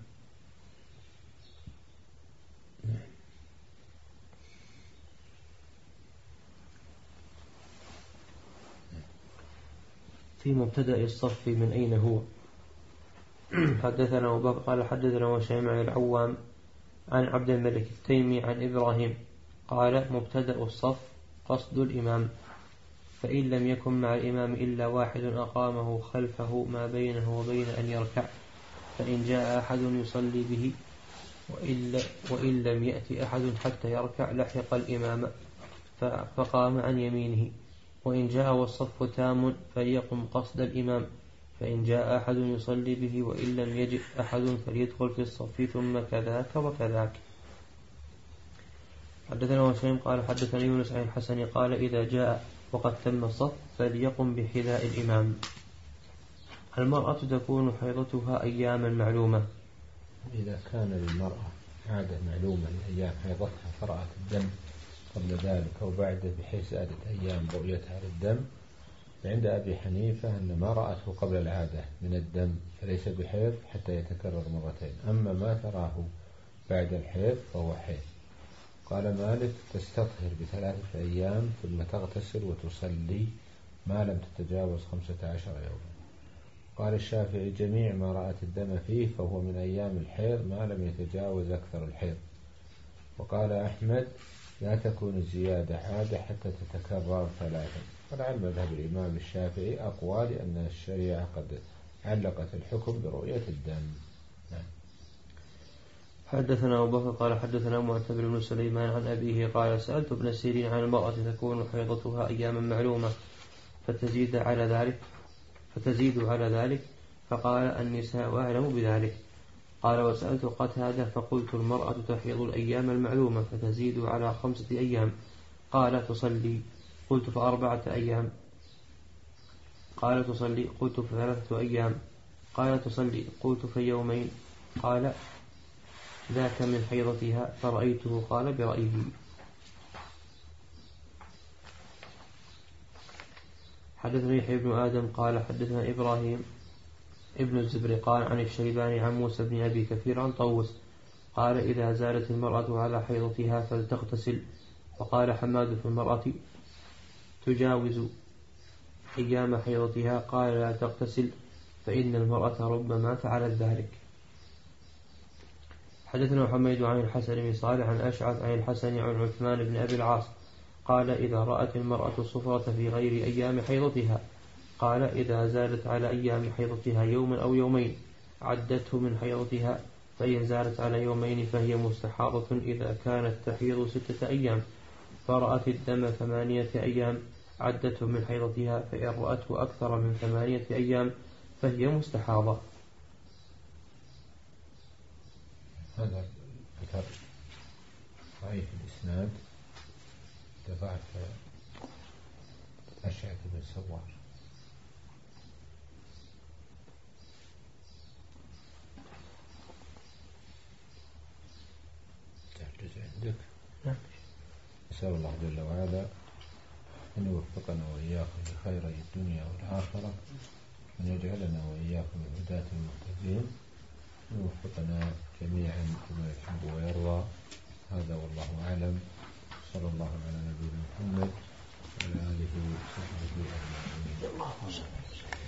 في مبتدأ الصف من أين هو؟ حدثنا أبو بكر قال حدثنا وشيم عن العوام عن عبد الملك التيمي عن إبراهيم قال مبتدأ الصف قصد الإمام فإن لم يكن مع الإمام إلا واحد أقامه خلفه ما بينه وبين أن يركع فإن جاء أحد يصلي به وإن, وإن لم يأتي أحد حتى يركع لحق الإمام فقام عن يمينه وإن جاء والصف تام فليقم قصد الإمام فإن جاء أحد يصلي به وإن لم يجئ أحد فليدخل في الصف ثم كذاك وكذاك. حدثنا وسيم قال حدثنا يونس عن الحسن قال إذا جاء وقد تم الصف فليقم بحذاء الإمام. المرأة تكون حيضتها أياما معلومة. إذا كان للمرأة عادة معلومة لأيام حيضتها فرأت الدم قبل ذلك أو بعده بحيث زادت أيام رؤيتها للدم فعند أبي حنيفة أن ما رأته قبل العادة من الدم فليس بحيض حتى يتكرر مرتين أما ما تراه بعد الحيض فهو حيض. قال مالك تستطهر بثلاثة أيام ثم تغتسل وتصلي ما لم تتجاوز خمسة عشر يوما. قال الشافعي جميع ما رأت الدم فيه فهو من أيام الحيض ما لم يتجاوز أكثر الحيض. وقال أحمد لا تكون الزيادة عادة حتى تتكرر ثلاثا. ولعل مذهب الإمام الشافعي أقوى لأن الشريعة قد علقت الحكم برؤية الدم. نعم. حدثنا أبو بكر قال حدثنا معتمر بن سليمان عن أبيه قال سألت ابن سيرين عن المرأة تكون حيضتها أياما معلومة فتزيد على ذلك فتزيد على ذلك فقال النساء أعلم بذلك. قال وسألت قتادة فقلت المرأة تحيض الأيام المعلومة فتزيد على خمسة أيام قال تصلي. قلت فأربعة أيام قال تصلي؟ قلت في ثلاثة أيام. قال تصلي؟ قلت في يومين. قال ذاك من حيضتها. فرأيته قال برأيه. حدثني يحيى بن آدم قال حدثنا إبراهيم ابن الزبرقان عن الشيباني عن موسى بن أبي كثير عن طوس قال إذا زالت المرأة على حيضتها فلتغتسل. وقال حماد في المرأة تجاوز أيام حيضتها قال لا تغتسل فإن المرأة ربما فعلت ذلك. حدثنا حميد عن الحسن بن صالح عن أشعث عن الحسن عن عثمان بن أبي العاص قال إذا رأت المرأة الصفرة في غير أيام حيضتها قال إذا زالت على أيام حيضتها يوما أو يومين عدته من حيضتها، فإن زالت على يومين فهي مستحاضة إذا كانت تحيض ستة أيام فرأت الدم ثمانية أيام عدته من حيضتها، فإن رأته أكثر من ثمانية أيام فهي مستحاضة. هذا ذكر ضعيف الإسناد تبعت أشعث بن سوار. تحدث عندك. نسأل الله جل وعلا أن يوفقنا وإياكم لخير الدنيا والآخرة، وأن يجعلنا وإياكم من هداة المهتدين، ويوفقنا جميعا بما يحب ويرضى. هذا والله أعلم. صلى الله على نبينا محمد وعلى آله وصحبه أجمعين.